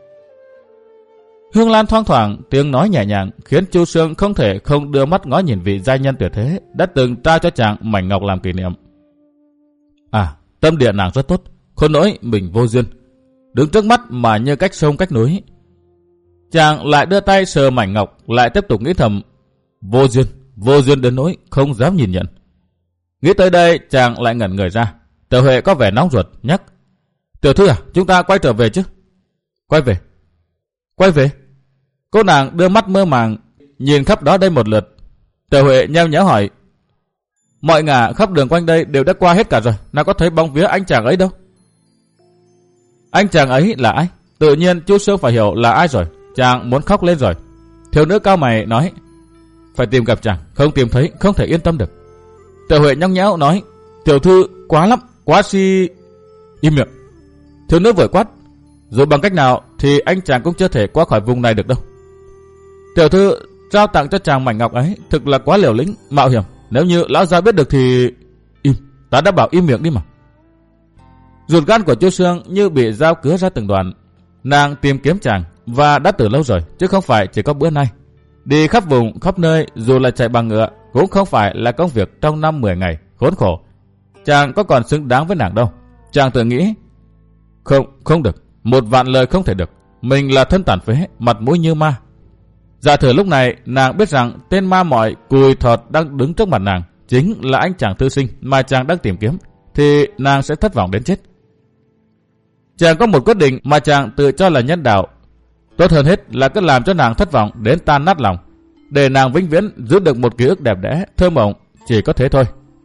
Hương Lan thoang thoảng tiếng nói nhẹ nhàng khiến Chu Sương không thể không đưa mắt ngó nhìn vị giai nhân tuyệt thế đã từng trao cho chàng mảnh ngọc làm kỷ niệm. À, tâm địa nàng rất tốt, khôn nỗi mình vô duyên, đứng trước mắt mà như cách sông cách núi. Chàng lại đưa tay sờ mảnh ngọc, lại tiếp tục nghĩ thầm. Vô duyên, vô duyên đến nỗi không dám nhìn nhận. Nghĩ tới đây chàng lại ngẩn người ra. Tiểu Huệ có vẻ nóng ruột nhắc. Tiểu thư à, chúng ta quay trở về chứ? Quay về? Quay về? Cô nàng đưa mắt mơ màng nhìn khắp đó đây một lượt. Tiểu Huệ nheo nhéo hỏi. Mọi ngả khắp đường quanh đây đều đã qua hết cả rồi, nào có thấy bóng vía anh chàng ấy đâu? Anh chàng ấy là ai? Tự nhiên Chu Sương phải hiểu là ai rồi. Chàng muốn khóc lên rồi. Thiếu nữ cao mày nói. Phải tìm gặp chàng, không tìm thấy không thể yên tâm được. Tiểu Huệ nhõng nhẽo nói. Tiểu thư quá lắm, quá si... Im miệng. Thiếu nữ vừa quát. Dù bằng cách nào thì anh chàng cũng chưa thể qua khỏi vùng này được đâu. Tiểu thư trao tặng cho chàng mảnh ngọc ấy thực là quá liều lĩnh, mạo hiểm. Nếu như lão gia biết được thì... Im, ta đã bảo im miệng đi mà. Ruột gan của Chu Sương như bị dao cứa ra từng đoạn. Nàng tìm kiếm chàng và đã từ lâu rồi, chứ không phải chỉ có bữa nay. Đi khắp vùng, khắp nơi, dù là chạy bằng ngựa, cũng không phải là công việc trong năm mười ngày, khốn khổ. Chàng có còn xứng đáng với nàng đâu. Chàng tự nghĩ, không, không được, một vạn lời không thể được. Mình là thân tàn phế, mặt mũi như ma. Giả thử lúc này, nàng biết rằng tên ma mọi cùi thọt đang đứng trước mặt nàng, chính là anh chàng thư sinh mà chàng đang tìm kiếm, thì nàng sẽ thất vọng đến chết. Chàng có một quyết định mà chàng tự cho là nhân đạo. Tốt hơn hết là cứ làm cho nàng thất vọng đến tan nát lòng, để nàng vĩnh viễn giữ được một ký ức đẹp đẽ, thơ mộng, chỉ có thế thôi.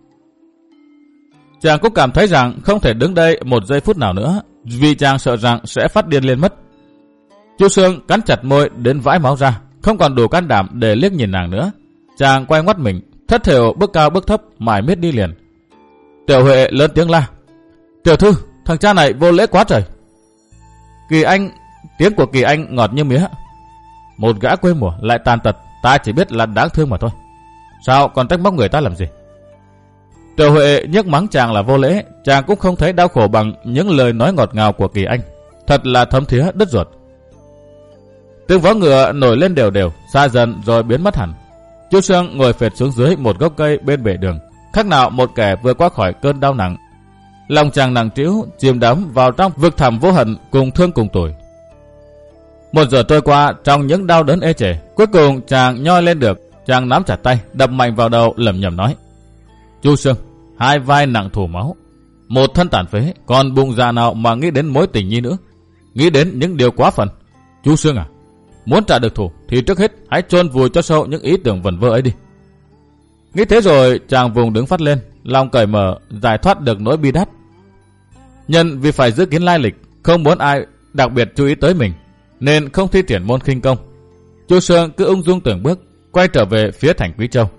Chàng cũng cảm thấy rằng không thể đứng đây một giây phút nào nữa, vì chàng sợ rằng sẽ phát điên lên mất. Chu Sương cắn chặt môi đến vãi máu ra, không còn đủ can đảm để liếc nhìn nàng nữa. Chàng quay ngoắt mình, thất thểu bước cao bước thấp, mải miết đi liền. Tiểu Huệ lớn tiếng la. Tiểu thư, thằng cha này vô lễ quá trời. Kỳ Anh, tiếng của Kỳ Anh ngọt như mía. Một gã quê mùa lại tàn tật, ta chỉ biết là đáng thương mà thôi. Sao còn trách móc người ta làm gì? Tiểu Huệ nhức mắng chàng là vô lễ, chàng cũng không thấy đau khổ bằng những lời nói ngọt ngào của Kỳ Anh. Thật là thấm thía đứt ruột. Tiếng vó ngựa nổi lên đều đều, xa dần rồi biến mất hẳn. Chu Sương ngồi phệt xuống dưới một gốc cây bên bể đường, khác nào một kẻ vừa qua khỏi cơn đau nặng. Lòng chàng nặng trĩu, chìm đắm vào trong vực thẳm vô hận, cùng thương cùng tủi. Một giờ trôi qua trong những đau đớn ê chề, cuối cùng chàng nhoi lên được. Chàng nắm chặt tay, đập mạnh vào đầu, lẩm nhẩm nói: Chu Sương, hai vai nặng thù máu, một thân tàn phế, còn bụng dạ nào mà nghĩ đến mối tình nhi nữa, nghĩ đến những điều quá phần. Chu Sương à, muốn trả được thù thì trước hết hãy chôn vùi cho sâu những ý tưởng vẩn vơ ấy đi. Nghĩ thế rồi chàng vùng đứng phát lên, lòng cởi mở, giải thoát được nỗi bi đát. Nhân vì phải giữ kín lai lịch, không muốn ai đặc biệt chú ý tới mình, nên không thi triển môn khinh công. Chu Sương cứ ung dung từng bước, quay trở về phía thành Quý Châu.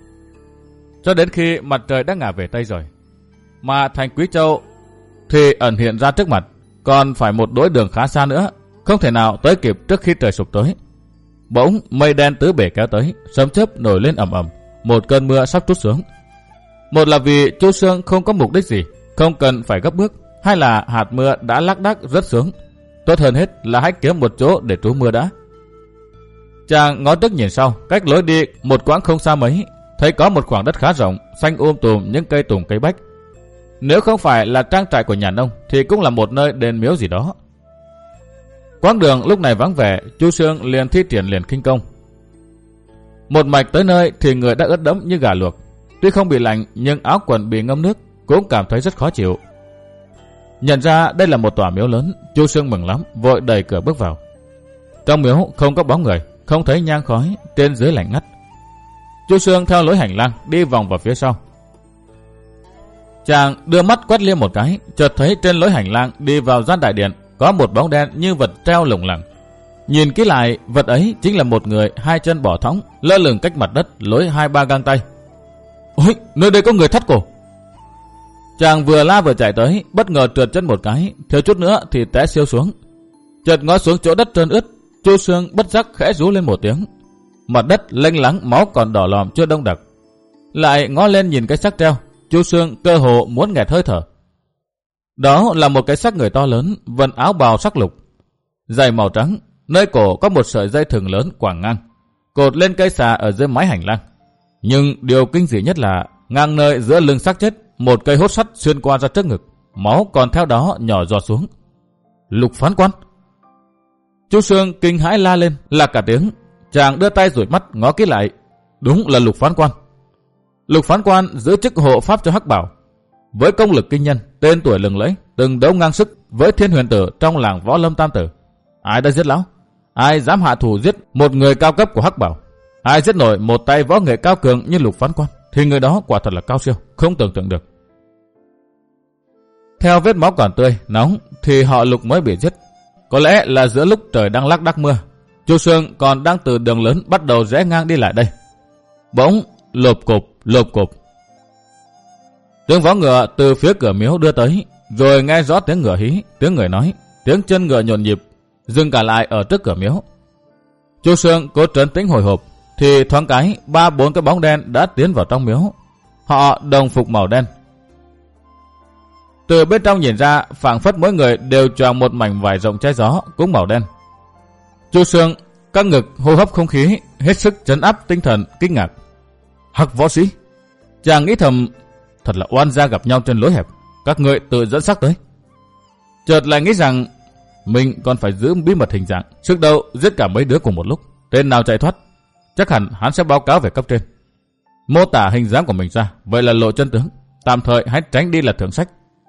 Cho đến khi mặt trời đã ngả về Tây rồi, mà thành Quý Châu thì ẩn hiện ra trước mặt, còn phải một đối đường khá xa nữa, không thể nào tới kịp trước khi trời sụp tối. Bỗng mây đen tứ bể kéo tới, sấm chớp nổi lên ầm ầm, một cơn mưa sắp trút xuống. Một là vì Chu Xương không có mục đích gì, không cần phải gấp bước, hay là hạt mưa đã lác đác rớt xuống. Tốt hơn hết là hãy kiếm một chỗ để trú mưa đã. Chàng ngó trước nhìn sau, cách lối đi một quãng không xa mấy, thấy có một khoảng đất khá rộng, xanh um tùm những cây tùng cây bách. Nếu không phải là trang trại của nhà nông thì cũng là một nơi đền miếu gì đó. Quãng đường lúc này vắng vẻ, Chu Xương liền thi triển liền khinh công. Một mạch tới nơi thì người đã ướt đẫm như gà luộc. Tuy không bị lạnh nhưng áo quần bị ngâm nước, cũng cảm thấy rất khó chịu. Nhận ra đây là một tòa miếu lớn, Chu Xương mừng lắm, vội đẩy cửa bước vào. Trong miếu không có bóng người, không thấy nhang khói, trên dưới lạnh ngắt. Chu Xương theo lối hành lang đi vòng vào phía sau. Chàng đưa mắt quét liếc một cái, chợt thấy trên lối hành lang đi vào gian đại điện có một bóng đen như vật treo lủng lẳng. Nhìn kỹ lại, vật ấy chính là một người hai chân bỏ thõng, lơ lửng cách mặt đất lối hai ba gang tay. Ôi, nơi đây có người thắt cổ! Chàng vừa la vừa chạy tới, bất ngờ trượt chân một cái, thiếu chút nữa thì té siêu xuống. Chợt ngó xuống chỗ đất trơn ướt, Chu Xương bất giác khẽ rú lên một tiếng. Mặt đất lênh láng, máu còn đỏ lòm chưa đông đặc. Lại ngó lên nhìn cái xác treo, Chu Xương cơ hồ muốn nghẹt hơi thở. Đó là một cái xác người to lớn, vận áo bào sắc lục, giày màu trắng, nơi cổ có một sợi dây thừng lớn quàng ngang, cột lên cây xà ở dưới mái hành lang. Nhưng điều kinh dị nhất là ngang nơi giữa lưng xác chết, một cây hốt sắt xuyên qua ra trước ngực, máu còn theo đó nhỏ giọt xuống. Lục phán quan! Chu Xương kinh hãi la lên, là cả tiếng. Chàng đưa tay dụi mắt ngó kỹ lại, đúng là Lục phán quan. Lục phán quan giữ chức hộ pháp cho Hắc Bảo, với công lực kinh nhân, tên tuổi lừng lẫy, từng đấu ngang sức với Thiên Huyền Tử trong làng Võ Lâm Tam Tử. Ai đã giết lão? Ai dám hạ thủ giết một người cao cấp của Hắc Bảo? Ai giết nổi một tay võ nghệ cao cường như Lục phán quan thì người đó quả thật là cao siêu, không tưởng tượng được. Theo vết máu còn tươi, nóng thì họ Lục mới bị giết. Có lẽ là giữa lúc trời đang lác đác mưa, Chu Xương còn đang từ đường lớn bắt đầu rẽ ngang đi lại đây. Bỗng lộp cộp, lộp cộp. Tiếng vó ngựa từ phía cửa miếu đưa tới, rồi nghe rõ tiếng ngựa hí, tiếng người nói, tiếng chân ngựa nhộn nhịp, dừng cả lại ở trước cửa miếu. Chu Xương cố trấn tĩnh hồi hộp, thì thoáng cái ba bốn cái bóng đen đã tiến vào trong miếu. Họ đồng phục màu đen. Từ bên trong nhìn ra, phảng phất mỗi người đều choàng một mảnh vải rộng che gió cũng màu đen. Chu Xương căng ngực hô hấp không khí, hết sức trấn áp tinh thần kinh ngạc. Hắc võ sĩ! Chàng nghĩ thầm, thật là oan gia gặp nhau trên lối hẹp, các ngươi tự dẫn xác tới. Chợt lại nghĩ rằng mình còn phải giữ bí mật hình dạng, sức đâu giết cả mấy đứa cùng một lúc. Tên nào chạy thoát, chắc hẳn hắn sẽ báo cáo về cấp trên, mô tả hình dáng của mình ra, vậy là lộ chân tướng. Tạm thời hãy tránh đi là thượng sách.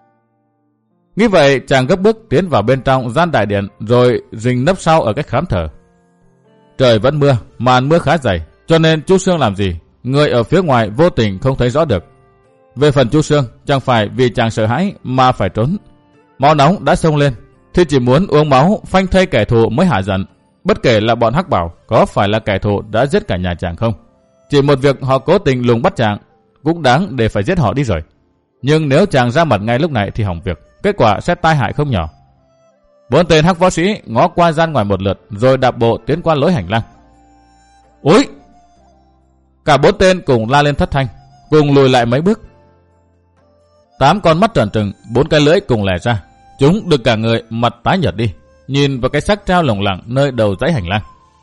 Nghĩ vậy, chàng gấp bước tiến vào bên trong gian đại điện, rồi rình nấp sau ở cách khám thờ. Trời vẫn mưa, màn mưa khá dày, cho nên Chu Xương làm gì, người ở phía ngoài vô tình không thấy rõ được. Về phần Chu Xương, chẳng phải vì chàng sợ hãi mà phải trốn. Máu nóng đã xông lên, thì chỉ muốn uống máu phanh thây kẻ thù mới hạ giận. Bất kể là bọn Hắc Bảo có phải là kẻ thù đã giết cả nhà chàng không, chỉ một việc họ cố tình lùng bắt chàng cũng đáng để phải giết họ đi rồi. Nhưng nếu chàng ra mặt ngay lúc này thì hỏng việc, kết quả sẽ tai hại không nhỏ. Bốn tên hắc võ sĩ ngó qua gian ngoài một lượt, rồi đạp bộ tiến qua lối hành lang. Ôi! Cả bốn tên cùng la lên thất thanh, cùng lùi lại mấy bước. Tám con mắt tròn trừng, bốn cái lưỡi cùng lè ra, chúng được cả người mặt tái nhợt đi, nhìn vào cái xác treo lủng lẳng nơi đầu dãy hành lang.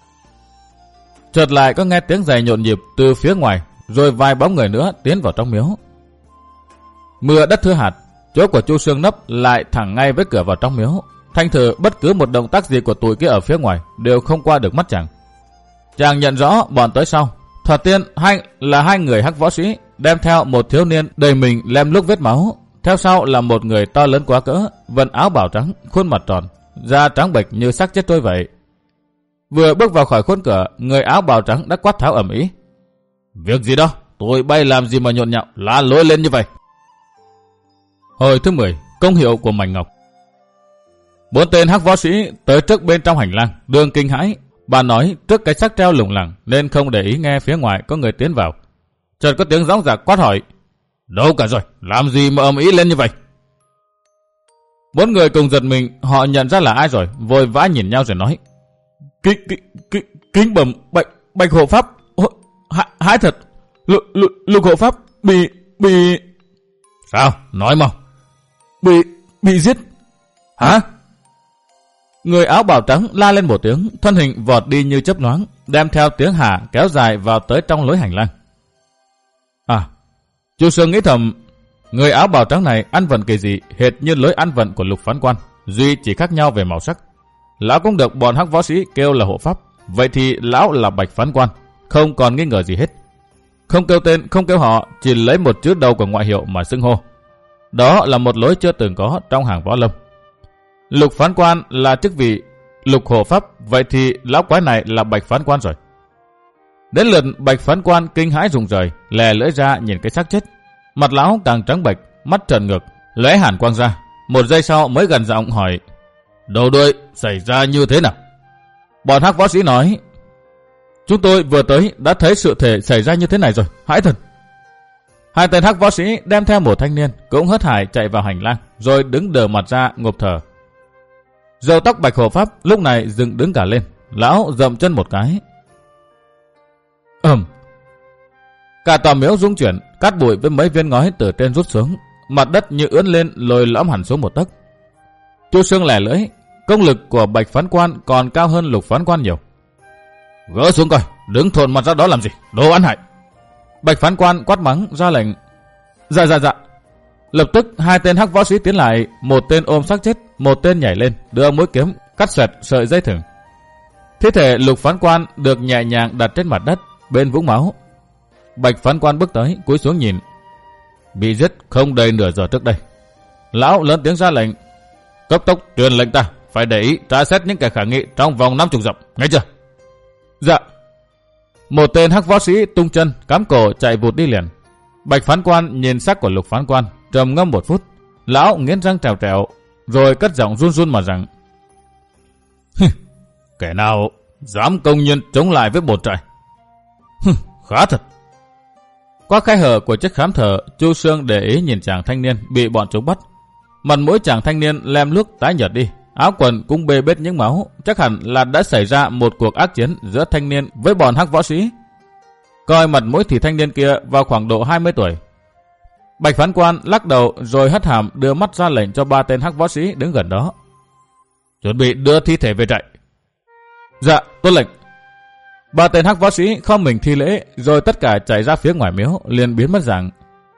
Chợt lại có nghe tiếng giày nhộn nhịp từ phía ngoài, rồi vài bóng người nữa tiến vào trong miếu. Mưa đất thưa hạt, chỗ của Chu Xương nấp lại thẳng ngay với cửa vào trong miếu. Thành thử bất cứ một động tác gì của tụi kia ở phía ngoài đều không qua được mắt chàng. Chàng nhận rõ bọn tới sau. Thoạt tiên hai là hai người hắc võ sĩ, đem theo một thiếu niên đầy mình lem luốc vết máu. Theo sau là một người to lớn quá cỡ, vận áo bào trắng, khuôn mặt tròn, da trắng bệch như xác chết trôi vậy. Vừa bước vào khỏi khuôn cửa, người áo bào trắng đã quát tháo ầm ĩ. Việc gì đó, tụi bay làm gì mà nhộn nhạo, la lối lên như vậy? Hồi thứ mười, công hiệu của mảnh ngọc. Bốn tên hắc võ sĩ tới trước bên trong hành lang, đường kinh hãi, Bà nói trước cái xác treo lủng lẳng nên không để ý nghe phía ngoài có người tiến vào. Chợt có tiếng gióng giạc quát hỏi: Đâu cả rồi, làm gì mà ầm ĩ lên như vậy? Bốn người cùng giật mình, họ nhận ra là ai rồi, vội vã nhìn nhau rồi nói: Kính kính kính kính bẩm bạch bạch hộ pháp, hãi thật, lục lục lục hộ pháp bị bị Sao? Nói mau. Bị bị giết. Hả? Người áo bào trắng la lên một tiếng, thân hình vọt đi như chớp nhoáng, đem theo tiếng hả kéo dài vào tới trong lối hành lang. À, Chu Sương nghĩ thầm, người áo bào trắng này ăn vận kỳ dị, hệt như lối ăn vận của Lục Phán Quan, duy chỉ khác nhau về màu sắc. Lão cũng được bọn hắc võ sĩ kêu là hộ pháp, vậy thì lão là Bạch Phán Quan, không còn nghi ngờ gì hết. Không kêu tên, không kêu họ, chỉ lấy một chữ đầu của ngoại hiệu mà xưng hô. Đó là một lối chưa từng có trong hàng võ lâm. Lục Phán Quan là chức vị Lục hộ pháp, vậy thì lão quái này là Bạch Phán Quan rồi. Đến lượt Bạch Phán Quan kinh hãi rùng rời, lè lưỡi ra nhìn cái xác chết. Mặt lão càng trắng bệch, mắt trợn ngược, lóe hàn quang ra. Một giây sau mới gần giọng hỏi: Đầu đuôi xảy ra như thế nào? Bọn hắc võ sĩ nói: Chúng tôi vừa tới đã thấy sự thể xảy ra như thế này rồi, hãi thần. Hai tên hắc võ sĩ đem theo một thanh niên cũng hớt hải chạy vào hành lang, rồi đứng đờ mặt ra ngộp thở. Râu tóc Bạch hộ pháp lúc này dựng đứng cả lên, lão dậm chân một cái. Ầm. Cả tòa miếu rung chuyển, cát bụi với mấy viên ngói từ trên rút xuống, mặt đất như ướn lên lồi lõm hẳn xuống một tấc. Chu Sương lẻ lưỡi, công lực của Bạch Phán Quan còn cao hơn Lục Phán Quan nhiều. Gỡ xuống coi, đứng thộn mặt ra đó làm gì, đồ ăn hại. Bạch Phán Quan quát mắng ra lệnh. Dạ dạ dạ. Lập tức hai tên hắc võ sĩ tiến lại, một tên ôm xác chết, một tên nhảy lên đưa mũi kiếm cắt xoẹt sợi dây thừng. Thi thể Lục Phán Quan được nhẹ nhàng đặt trên mặt đất bên vũng máu. Bạch Phán Quan bước tới, cúi xuống nhìn. Bị giết không đầy nửa giờ trước đây. Lão lớn tiếng ra lệnh: Cấp tốc truyền lệnh ta phải để ý tra xét những kẻ khả nghi trong vòng năm chục dặm, nghe chưa? Dạ. Một tên hắc võ sĩ tung chân cắm cổ chạy vụt đi liền. Bạch Phán Quan nhìn xác của Lục Phán Quan, trầm ngâm một phút, lão nghiến răng trèo trèo, rồi cất giọng run run mà rằng: Kẻ nào dám công nhiên chống lại với bổn trại? Khá thật. Qua khe hở của chiếc khám thở, Chu Sương để ý nhìn chàng thanh niên bị bọn chúng bắt. Mặt mũi chàng thanh niên lem luốc tái nhợt đi, áo quần cũng bê bết những máu, chắc hẳn là đã xảy ra một cuộc ác chiến giữa thanh niên với bọn hắc võ sĩ. Coi mặt mũi thì thanh niên kia vào khoảng độ hai mươi tuổi. Bạch Phán Quan lắc đầu rồi hất hàm đưa mắt ra lệnh cho ba tên hắc võ sĩ đứng gần đó: Chuẩn bị đưa thi thể về trại. Dạ, tuân lệnh. Ba tên hắc võ sĩ không mình thi lễ, rồi tất cả chạy ra phía ngoài miếu, liền biến mất dạng.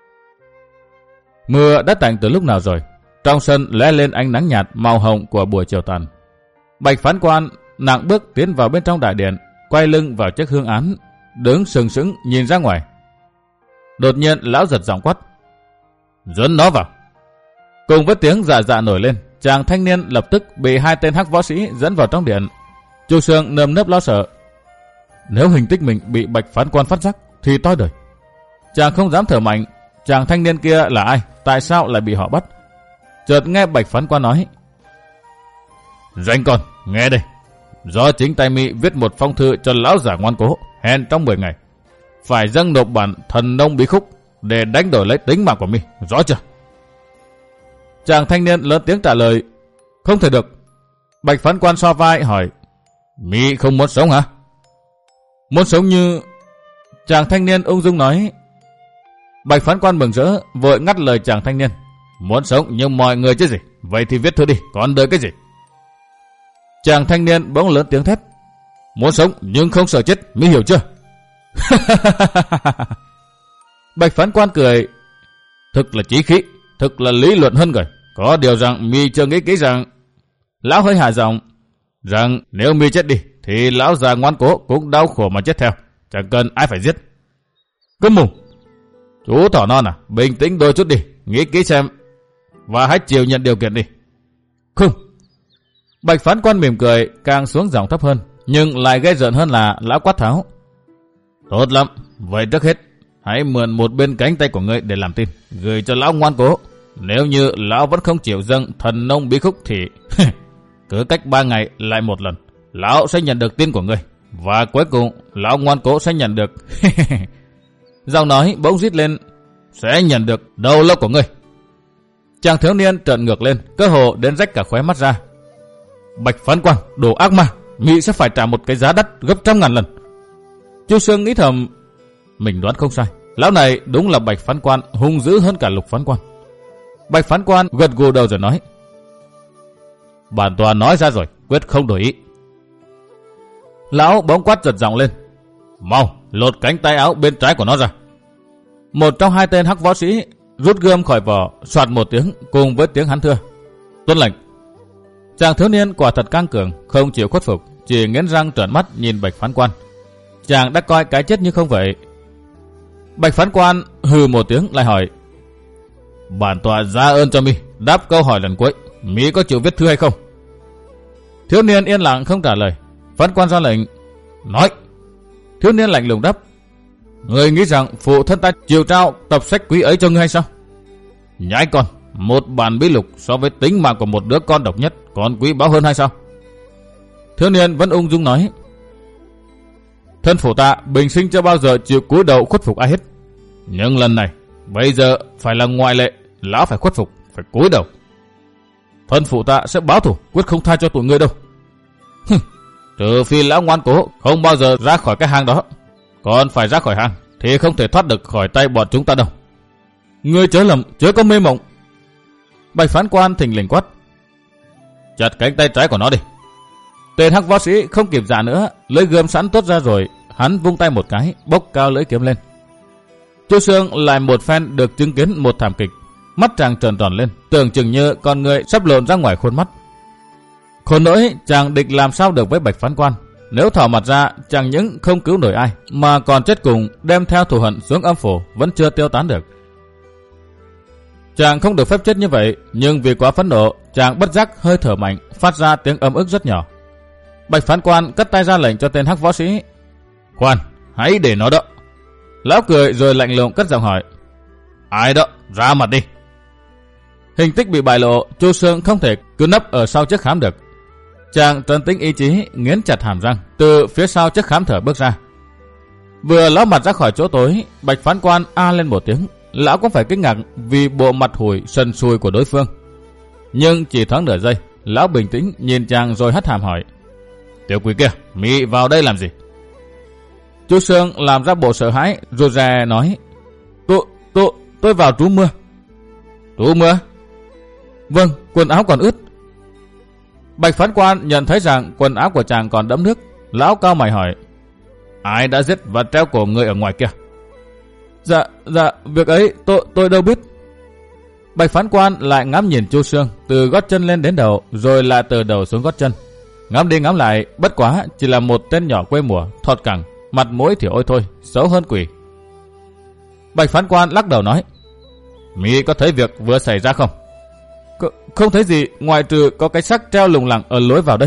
Mưa đã tạnh từ lúc nào rồi, trong sân lóe lên ánh nắng nhạt màu hồng của buổi chiều tàn. Bạch Phán Quan nặng bước tiến vào bên trong đại điện, quay lưng vào chiếc hương án, đứng sừng sững nhìn ra ngoài. Đột nhiên lão giật giọng quát: Dẫn nó vào. Cùng với tiếng dạ dạ nổi lên, chàng thanh niên lập tức bị hai tên hắc võ sĩ dẫn vào trong điện. Chu Sương nơm nớp lo sợ. Nếu hình tích mình bị Bạch Phán Quan phát giác thì toi đời. Chàng không dám thở mạnh. Chàng thanh niên kia là ai? Tại sao lại bị họ bắt? Chợt nghe Bạch Phán Quan nói: Ranh con, nghe đây. Do chính tay mi viết một phong thư cho lão giả ngoan cố, hẹn trong mười ngày phải dâng nộp bản Thần Nông Bí Khúc để đánh đổi lấy tính mạng của mi, rõ chưa? Chàng thanh niên lớn tiếng trả lời: Không thể được. Bạch Phán Quan so vai hỏi: Mi không muốn sống hả? Muốn sống như... Chàng thanh niên ung dung nói. Bạch Phán Quan mừng rỡ, vội ngắt lời chàng thanh niên: Muốn sống như mọi người chứ gì, vậy thì viết thư đi, còn đợi cái gì? Chàng thanh niên bỗng lớn tiếng thét: Muốn sống nhưng không sợ chết, mi hiểu chưa? Bạch Phán Quan cười: Thực là chí khí, thực là lý luận hơn người. Có điều rằng mi chưa nghĩ kỹ rằng... Lão hơi hạ giọng rằng nếu mi chết đi thì lão già ngoan cố cũng đau khổ mà chết theo, chẳng cần ai phải giết. Câm mồm. Chú thỏ non à, bình tĩnh đôi chút đi, nghĩ kỹ xem và hãy chịu nhận điều kiện đi. Không. Bạch Phán Quan mỉm cười, càng xuống giọng thấp hơn, nhưng lại gây giận hơn là lão quát tháo: Tốt lắm, vậy trước hết hãy mượn một bên cánh tay của ngươi để làm tin, gửi cho lão ngoan cố. Nếu như lão vẫn không chịu dâng Thần Nông Bí Khúc thì cứ cách ba ngày lại một lần, lão sẽ nhận được tin của ngươi. Và cuối cùng, lão ngoan cố sẽ nhận được... Giọng nói bỗng rít lên, sẽ nhận được đầu lâu của ngươi. Chàng thiếu niên trợn ngược lên, cơ hồ đến rách cả khóe mắt ra. Bạch phán quan, đồ ác ma, Mỹ sẽ phải trả một cái giá đắt gấp trăm ngàn lần. Chu Sương nghĩ thầm, mình đoán không sai, lão này đúng là Bạch phán quan hung dữ hơn cả Lục phán quan. Bạch phán quan gật gù đầu rồi nói, bản tòa nói ra rồi, quyết không đổi ý. Lão bỗng quát giật giọng lên, mau lột cánh tay áo bên trái của nó ra. Một trong hai tên hắc võ sĩ rút gươm khỏi vỏ, soạt một tiếng cùng với tiếng hắn thưa, tuân lệnh. Chàng thiếu niên quả thật căng cường, không chịu khuất phục, chỉ nghiến răng trợn mắt nhìn Bạch phán quan. Chàng đã coi cái chết như không vậy. Bạch phán quan hừ một tiếng lại hỏi, bản tòa ra ơn cho mi, đáp câu hỏi lần cuối, mi có chịu viết thư hay không? Thiếu niên yên lặng không trả lời. Phán quan ra lệnh, nói. Thiếu niên lạnh lùng đáp, ngươi nghĩ rằng phụ thân ta chịu trao tập sách quý ấy cho ngươi hay sao? Nhãi con, một bản bí lục so với tính mạng của một đứa con độc nhất còn quý báu hơn hay sao? Thiếu niên vẫn ung dung nói, thân phụ ta bình sinh chưa bao giờ chịu cúi đầu khuất phục ai hết. Nhưng lần này, bây giờ phải là ngoại lệ, lão phải khuất phục, phải cúi đầu. Thân phụ ta sẽ báo thù, quyết không tha cho tụi ngươi đâu. Trừ phi lão ngoan cố không bao giờ ra khỏi cái hang đó, còn phải ra khỏi hang thì không thể thoát được khỏi tay bọn chúng ta đâu. Ngươi chớ lầm, chớ có mê mộng. Bạch phán quan thình lình quát, chặt cánh tay trái của nó đi. Tên hắc võ sĩ không kịp giả nữa, lưỡi gươm sẵn tốt ra rồi, hắn vung tay một cái, bốc cao lưỡi kiếm lên. Chu Sương lại một phen được chứng kiến một thảm kịch, mắt chàng trợn tròn lên, tưởng chừng như con người sắp lộn ra ngoài khuôn mắt. Khốn nỗi chàng địch làm sao được với Bạch phán quan. Nếu thỏ mặt ra, chẳng những không cứu nổi ai, mà còn chết cùng đem theo thù hận xuống âm phủ vẫn chưa tiêu tán được. Chàng không được phép chết như vậy, nhưng vì quá phẫn nộ, chàng bất giác hơi thở mạnh, phát ra tiếng ấm ức rất nhỏ. Bạch phán quan cất tay ra lệnh cho tên hắc võ sĩ, khoan, hãy để nó đó. Lão cười rồi lạnh lùng cất giọng hỏi, ai đó, ra mặt đi. Hình tích bị bại lộ, Chu Sương không thể cứ nấp ở sau chiếc khám được. Chàng trấn tĩnh ý chí, nghiến chặt hàm răng, từ phía sau chiếc khám thở bước ra. Vừa ló mặt ra khỏi chỗ tối, Bạch phán quan a lên một tiếng, lão cũng phải kinh ngạc vì bộ mặt hủi sần sùi của đối phương. Nhưng chỉ thoáng nửa giây, lão bình tĩnh nhìn chàng rồi hất hàm hỏi, tiểu quỷ kia, mi vào đây làm gì? Chu Sương làm ra bộ sợ hãi, rồi rè nói, tôi, tôi, tôi vào trú mưa. Trú mưa? Vâng, quần áo còn ướt. Bạch phán quan nhận thấy rằng quần áo của chàng còn đẫm nước, lão cao mày hỏi, ai đã giết và treo cổ người ở ngoài kia? Dạ, dạ, việc ấy tôi tôi đâu biết. Bạch phán quan lại ngắm nhìn Chu Sương từ gót chân lên đến đầu, rồi lại từ đầu xuống gót chân. Ngắm đi ngắm lại, bất quá chỉ là một tên nhỏ quê mùa, thọt cẳng, mặt mũi thì ôi thôi, xấu hơn quỷ. Bạch phán quan lắc đầu nói, mi có thấy việc vừa xảy ra không? C- không thấy gì, ngoài trừ có cái xác treo lủng lẳng ở lối vào đây.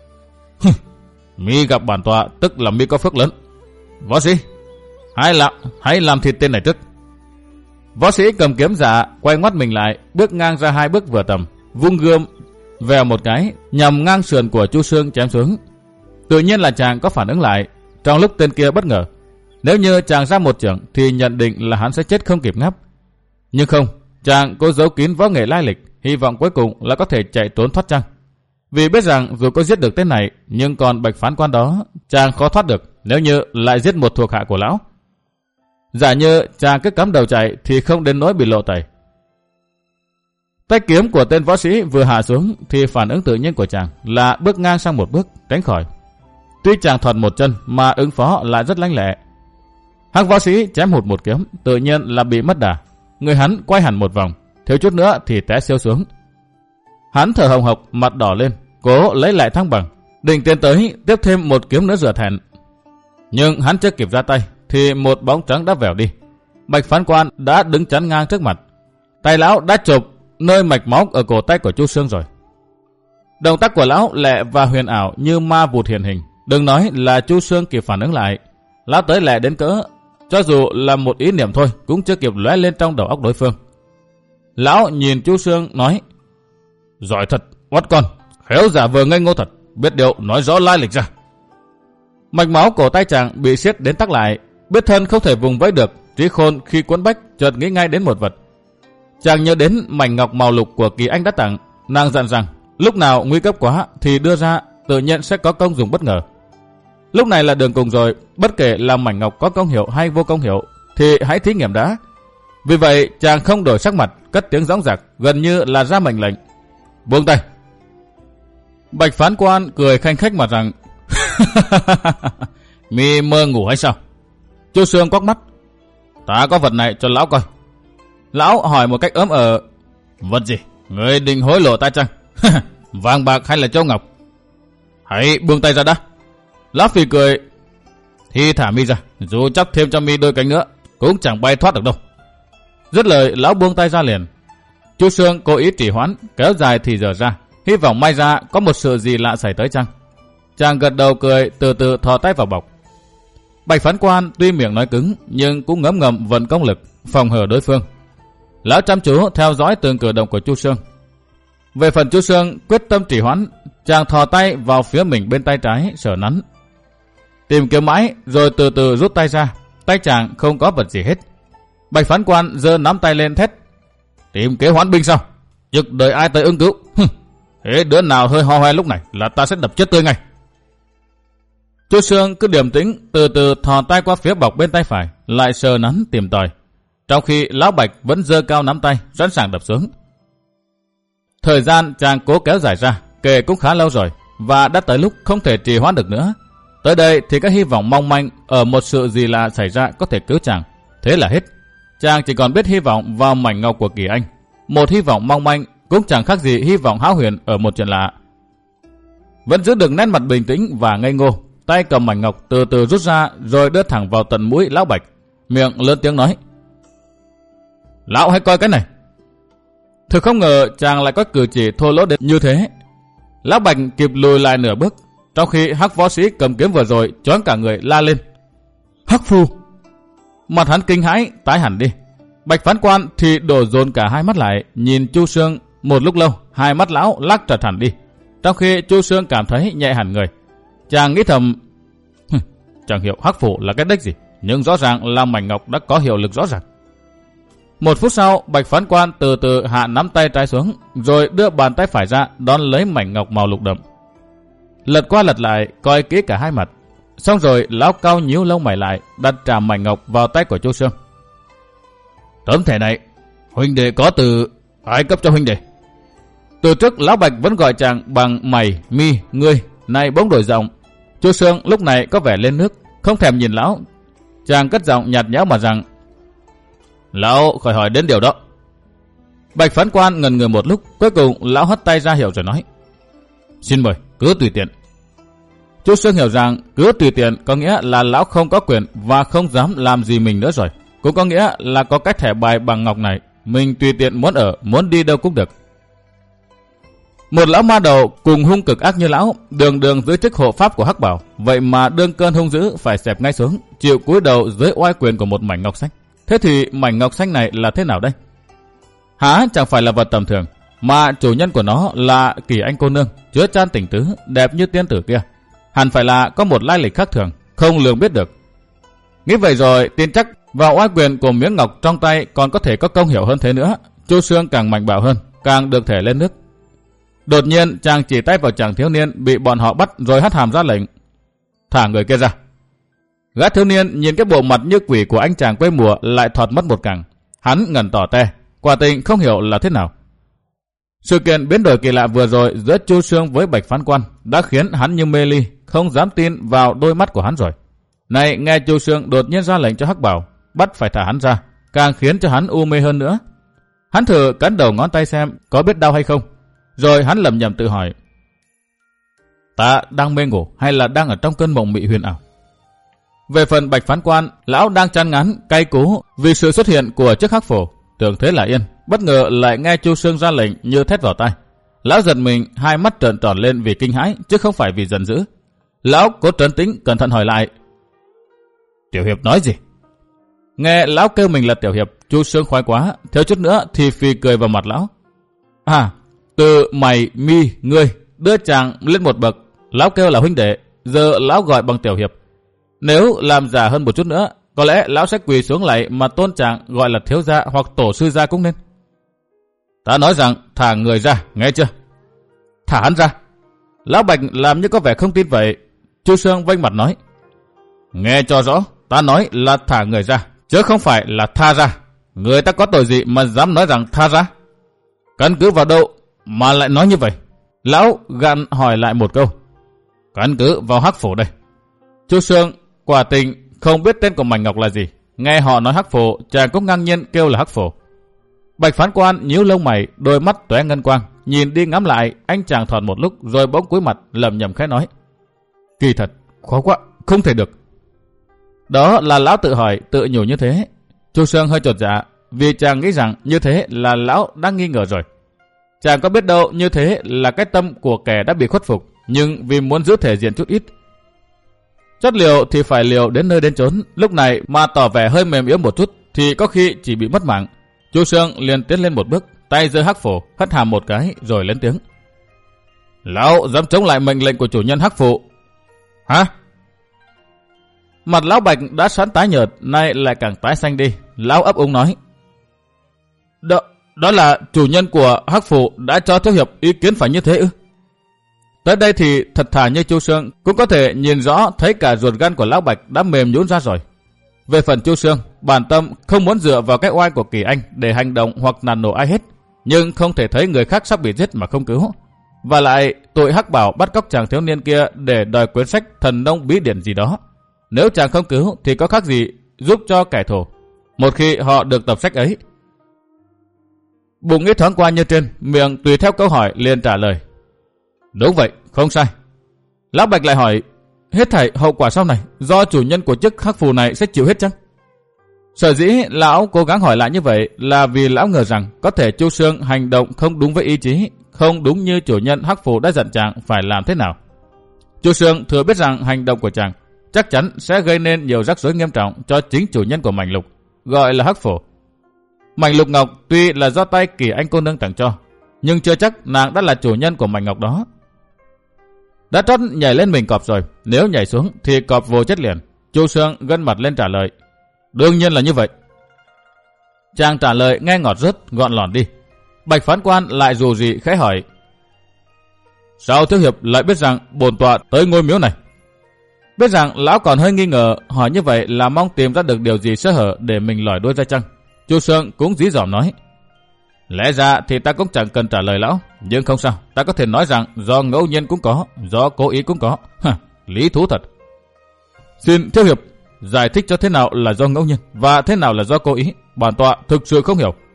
Mi gặp bản tọa tức là mi có phước lớn. Võ sĩ, hãy làm, hãy làm thịt tên này trước. Võ sĩ cầm kiếm giả quay ngoắt mình lại, bước ngang ra hai bước vừa tầm, vung gươm vèo một cái nhằm ngang sườn của Chu Sương chém xuống. Tự nhiên là chàng có phản ứng lại, trong lúc tên kia bất ngờ. Nếu như chàng ra một chưởng thì nhận định là hắn sẽ chết không kịp ngáp. Nhưng không, chàng cố giấu kín võ nghệ lai lịch, hy vọng cuối cùng là có thể chạy trốn thoát chăng. Vì biết rằng dù có giết được tên này, nhưng còn Bạch phán quan đó, chàng khó thoát được nếu như lại giết một thuộc hạ của lão. Giả như chàng cứ cắm đầu chạy thì không đến nỗi bị lộ tẩy. Tay kiếm của tên võ sĩ vừa hạ xuống thì phản ứng tự nhiên của chàng là bước ngang sang một bước, tránh khỏi. Tuy chàng thọt một chân mà ứng phó lại rất lanh lẹ. Hắc võ sĩ chém hụt một kiếm, tự nhiên là bị mất đà. Người hắn quay hẳn một vòng, thiếu chút nữa thì té siêu xuống. Hắn thở hồng hộc, mặt đỏ lên, cố lấy lại thăng bằng, định tiến tới tiếp thêm một kiếm nữa rửa thẹn. Nhưng hắn chưa kịp ra tay thì một bóng trắng đã vèo đi. Bạch phán quan đã đứng chắn ngang trước mặt. Tay lão đã chụp nơi mạch máu ở cổ tay của Chu Sương rồi. Động tác của lão lẹ và huyền ảo như ma vụt hiện hình. Đừng nói là Chu Sương kịp phản ứng lại, lão tới lẹ đến cỡ, cho dù là một ý niệm thôi cũng chưa kịp lóe lên trong đầu óc đối phương. Lão nhìn Chu Sương nói, giỏi thật, oắt con, khéo giả vờ ngây ngô thật, biết điều nói rõ lai lịch ra. Mạch máu cổ tay chàng bị siết đến tắc lại, biết thân không thể vùng vẫy được. Trí khôn khi cuốn bách chợt nghĩ ngay đến một vật. Chàng nhớ đến mảnh ngọc màu lục của Kỳ Anh đã tặng. Nàng dặn rằng lúc nào nguy cấp quá thì đưa ra, tự nhiên sẽ có công dùng bất ngờ. Lúc này là đường cùng rồi, bất kể là mảnh ngọc có công hiệu hay vô công hiệu thì hãy thí nghiệm đã. Vì vậy chàng không đổi sắc mặt, cất tiếng dõng dạc, gần như là ra mệnh lệnh. Buông tay. Bạch phán quan cười khanh khách mà rằng mi mơ ngủ hay sao? Chu Xương quắc mắt. Ta có vật này cho lão coi. Lão hỏi một cách ớm ờ. Vật gì? Người định hối lộ ta chăng? Vàng bạc hay là châu ngọc? Hãy buông tay ra đã. Lão phì cười. Thì thả mi ra, dù chắp thêm cho mi đôi cánh nữa cũng chẳng bay thoát được đâu. Dứt lời lão buông tay ra liền. Chu Xương cố ý trì hoãn, kéo dài thì giờ ra, hy vọng may ra có một sự gì lạ xảy tới chăng. Chàng gật đầu cười, từ từ thò tay vào bọc. Bạch phán quan tuy miệng nói cứng nhưng cũng ngấm ngầm vận công lực phòng hờ đối phương. Lão chăm chú theo dõi từng cử động của Chu Xương. Về phần Chu Xương quyết tâm trì hoãn, chàng thò tay vào phía mình bên tay trái sờ nắn, tìm kiếm mãi rồi từ từ rút tay ra. Tay chàng không có vật gì hết. Bạch phán quan giơ nắm tay lên thét. Tìm kế hoán binh sao? Trực đợi ai tới ứng cứu? Thế đứa nào hơi ho hoe lúc này là ta sẽ đập chết tươi ngay. Chu Xương cứ điềm tĩnh, từ từ thò tay qua phía bọc bên tay phải, lại sờ nắn tìm tòi, trong khi lão Bạch vẫn giơ cao nắm tay, sẵn sàng đập xuống. Thời gian chàng cố kéo dài ra, kể cũng khá lâu rồi, và đã tới lúc không thể trì hoãn được nữa. Tới đây thì các hy vọng mong manh ở một sự gì lạ xảy ra có thể cứu chàng. Thế là hết. Chàng chỉ còn biết hy vọng vào mảnh ngọc của Kỳ Anh. Một hy vọng mong manh cũng chẳng khác gì hy vọng hão huyền ở một chuyện lạ. Vẫn giữ được nét mặt bình tĩnh và ngây ngô, tay cầm mảnh ngọc từ từ rút ra rồi đưa thẳng vào tận mũi lão Bạch, miệng lớn tiếng nói. Lão hãy coi cái này. Thực không ngờ chàng lại có cử chỉ thô lỗ đến như thế. Lão Bạch kịp lùi lại nửa bước, trong khi hắc võ sĩ cầm kiếm vừa rồi choáng cả người la lên. Hắc phù! Mặt hắn kinh hãi tái hẳn đi. Bạch phán quan thì đổ dồn cả hai mắt lại, nhìn Chu Xương một lúc lâu, hai mắt lão lắc trật hẳn đi, trong khi Chu Xương cảm thấy nhẹ hẳn người. Chàng nghĩ thầm, chẳng hiểu hắc phù là cái đếch gì, nhưng rõ ràng là mảnh ngọc đã có hiệu lực rõ ràng. Một phút sau, Bạch phán quan từ từ hạ nắm tay trái xuống, rồi đưa bàn tay phải ra đón lấy mảnh ngọc màu lục đậm. Lật qua lật lại, coi kỹ cả hai mặt. Xong rồi lão cau nhíu lông mày lại, đặt tràm mảnh ngọc vào tay của Chu Xương. Tấm thẻ này, huynh đệ có từ ai cấp cho huynh đệ? Từ trước lão Bạch vẫn gọi chàng bằng mày, mi, ngươi, nay bỗng đổi giọng. Chu Xương lúc này có vẻ lên nước, không thèm nhìn lão. Chàng cất giọng nhạt nhẽo mà rằng, lão khỏi hỏi đến điều đó. Bạch phán quan ngần người một lúc, cuối cùng lão hất tay ra hiệu rồi nói, xin mời, cứ tùy tiện. Chu Xương hiểu rằng cứ tùy tiện có nghĩa là lão không có quyền và không dám làm gì mình nữa rồi. Cũng có nghĩa là có cái thẻ bài bằng ngọc này, mình tùy tiện muốn ở, muốn đi đâu cũng được. Một lão ma đầu cùng hung cực ác như lão, đường đường dưới chức hộ pháp của Hắc Bảo, vậy mà đương cơn hung dữ phải xẹp ngay xuống, chịu cúi đầu dưới oai quyền của một mảnh ngọc xanh. Thế thì mảnh ngọc xanh này là thế nào đây? Hả chẳng phải là vật tầm thường, mà chủ nhân của nó là Kỳ Anh cô nương, chứa chan tình tứ, đẹp như tiên tử kia. Hẳn phải là có một lai lịch khác thường, không lường biết được. Nghĩ vậy rồi, tin chắc vào oai quyền của miếng ngọc trong tay còn có thể có công hiệu hơn thế nữa. Chu Xương càng mạnh bạo hơn, càng được thể lên nước. Đột nhiên chàng chỉ tay vào chàng thiếu niên bị bọn họ bắt rồi hất hàm ra lệnh, thả người kia ra. Gã thiếu niên nhìn cái bộ mặt như quỷ của anh chàng quê mùa lại thọt mất một cẳng. Hắn ngẩn tỏ te, quả tình không hiểu là thế nào. Sự kiện biến đổi kỳ lạ vừa rồi giữa Chu Xương với Bạch phán quan đã khiến hắn như mê ly, không dám tin vào đôi mắt của hắn rồi. Này nghe Chu Xương đột nhiên ra lệnh cho Hắc Bảo bắt phải thả hắn ra, càng khiến cho hắn u mê hơn nữa. Hắn thử cắn đầu ngón tay xem có biết đau hay không, rồi hắn lẩm nhẩm tự hỏi, ta đang mê ngủ hay là đang ở trong cơn mộng mị huyền ảo? Về phần Bạch phán quan, lão đang chán ngán cay cú vì sự xuất hiện của chiếc hắc phổ, tưởng thế là yên, bất ngờ lại nghe Chu Xương ra lệnh như thét vào tai. Lão giật mình, hai mắt trợn tròn lên vì kinh hãi chứ không phải vì giận dữ. Lão cố trấn tĩnh cẩn thận hỏi lại, Tiểu Hiệp nói gì? Nghe lão kêu mình là Tiểu Hiệp, Chu Xương khoái quá, thiếu chút nữa thì phì cười vào mặt lão. À, từ mày, mi, ngươi đưa chàng lên một bậc, Lão kêu là huynh đệ, giờ lão gọi bằng tiểu hiệp. Nếu làm giả hơn một chút nữa, có lẽ lão sẽ quỳ xuống lại mà tôn chàng gọi là thiếu gia hoặc tổ sư gia cũng nên. Ta nói rằng thả người ra, nghe chưa? Thả hắn ra. Lão Bạch làm như có vẻ không tin vậy. Chu Sương vênh mặt nói. Nghe cho rõ, ta nói là thả người ra, chứ không phải là tha ra. Người ta có tội gì mà dám nói rằng tha ra? Căn cứ vào đâu mà lại nói như vậy? Lão gạn hỏi lại một câu. Căn cứ vào Hắc Phổ đây. Chu Sương quả tình không biết tên của Mảnh Ngọc là gì. Nghe họ nói Hắc Phổ, chàng cũng ngang nhiên kêu là Hắc Phổ. Bạch phán quan nhíu lông mày, đôi mắt tóe ngân quang, nhìn đi ngắm lại, anh chàng thòn một lúc rồi bỗng cúi mặt lẩm nhẩm khẽ nói. Kỳ thật, khó quá, không thể được. Đó là lão tự hỏi, tự nhủ như thế. Chu Sương hơi chột dạ, vì chàng nghĩ rằng như thế là lão đang nghi ngờ rồi. Chàng có biết đâu như thế là cái tâm của kẻ đã bị khuất phục, nhưng vì muốn giữ thể diện chút ít. Chót liều thì phải liều đến nơi đến chốn, lúc này mà tỏ vẻ hơi mềm yếu một chút thì có khi chỉ bị mất mạng. Chu Sương liền tiến lên một bước, tay giơ Hắc Phổ, hất hàm một cái rồi lên tiếng. Lão dám chống lại mệnh lệnh của chủ nhân Hắc Phổ? Hả? Mặt lão Bạch đã sẵn tái nhợt, nay lại càng tái xanh đi. Lão ấp úng nói. Đó, đó là chủ nhân của Hắc Phổ đã cho thiếu hiệp ý kiến phải như thế ư? Tới đây thì thật thà như Chu Sương cũng có thể nhìn rõ thấy cả ruột gan của lão Bạch đã mềm nhũn ra rồi. Về phần Chu Sương, bản tâm không muốn dựa vào cái oai của Kỳ Anh để hành động hoặc nàn nổ ai hết, nhưng không thể thấy người khác sắp bị giết mà không cứu. Và lại tội Hắc Bảo bắt cóc chàng thiếu niên kia để đòi quyển sách thần nông bí điển gì đó. Nếu chàng không cứu thì có khác gì giúp cho kẻ thù. Một khi họ được tập sách ấy. Bụng nghĩ thoáng qua như trên, miệng tùy theo câu hỏi liền trả lời. Đúng vậy, không sai. Lão Bạch lại hỏi, hết thảy hậu quả sau này do chủ nhân của chức Hắc Phù này sẽ chịu hết chăng? Sở dĩ lão cố gắng hỏi lại như vậy là vì lão ngờ rằng có thể Chu Sương hành động không đúng với ý chí, không đúng như chủ nhân Hắc Phù đã dặn chàng phải làm thế nào. Chu Sương thừa biết rằng hành động của chàng chắc chắn sẽ gây nên nhiều rắc rối nghiêm trọng cho chính chủ nhân của mảnh lục, gọi là Hắc Phổ. Mảnh lục ngọc tuy là do tay Kỳ Anh cô nương tặng cho, nhưng chưa chắc nàng đã là chủ nhân của mảnh ngọc đó. Đã trót nhảy lên mình cọp rồi, nếu nhảy xuống thì cọp vô chết liền. Chu Sương gân mặt lên trả lời. Đương nhiên là như vậy. Chàng trả lời nghe ngọt rớt, gọn lỏn đi. Bạch phán quan lại dù gì khẽ hỏi. Sao thiếu hiệp lại biết rằng bổn tọa tới ngôi miếu này? Biết rằng lão còn hơi nghi ngờ, hỏi như vậy là mong tìm ra được điều gì sơ hở để mình lòi đuôi ra chăng? Chu Sương cũng dí dỏm nói. Lẽ ra thì ta cũng chẳng cần trả lời lão, nhưng không sao, ta có thể nói rằng do ngẫu nhiên cũng có, do cố ý cũng có. Hả, lý thú thật. Xin thiếu hiệp giải thích cho thế nào là do ngẫu nhiên và thế nào là do cố ý, bản tọa thực sự không hiểu.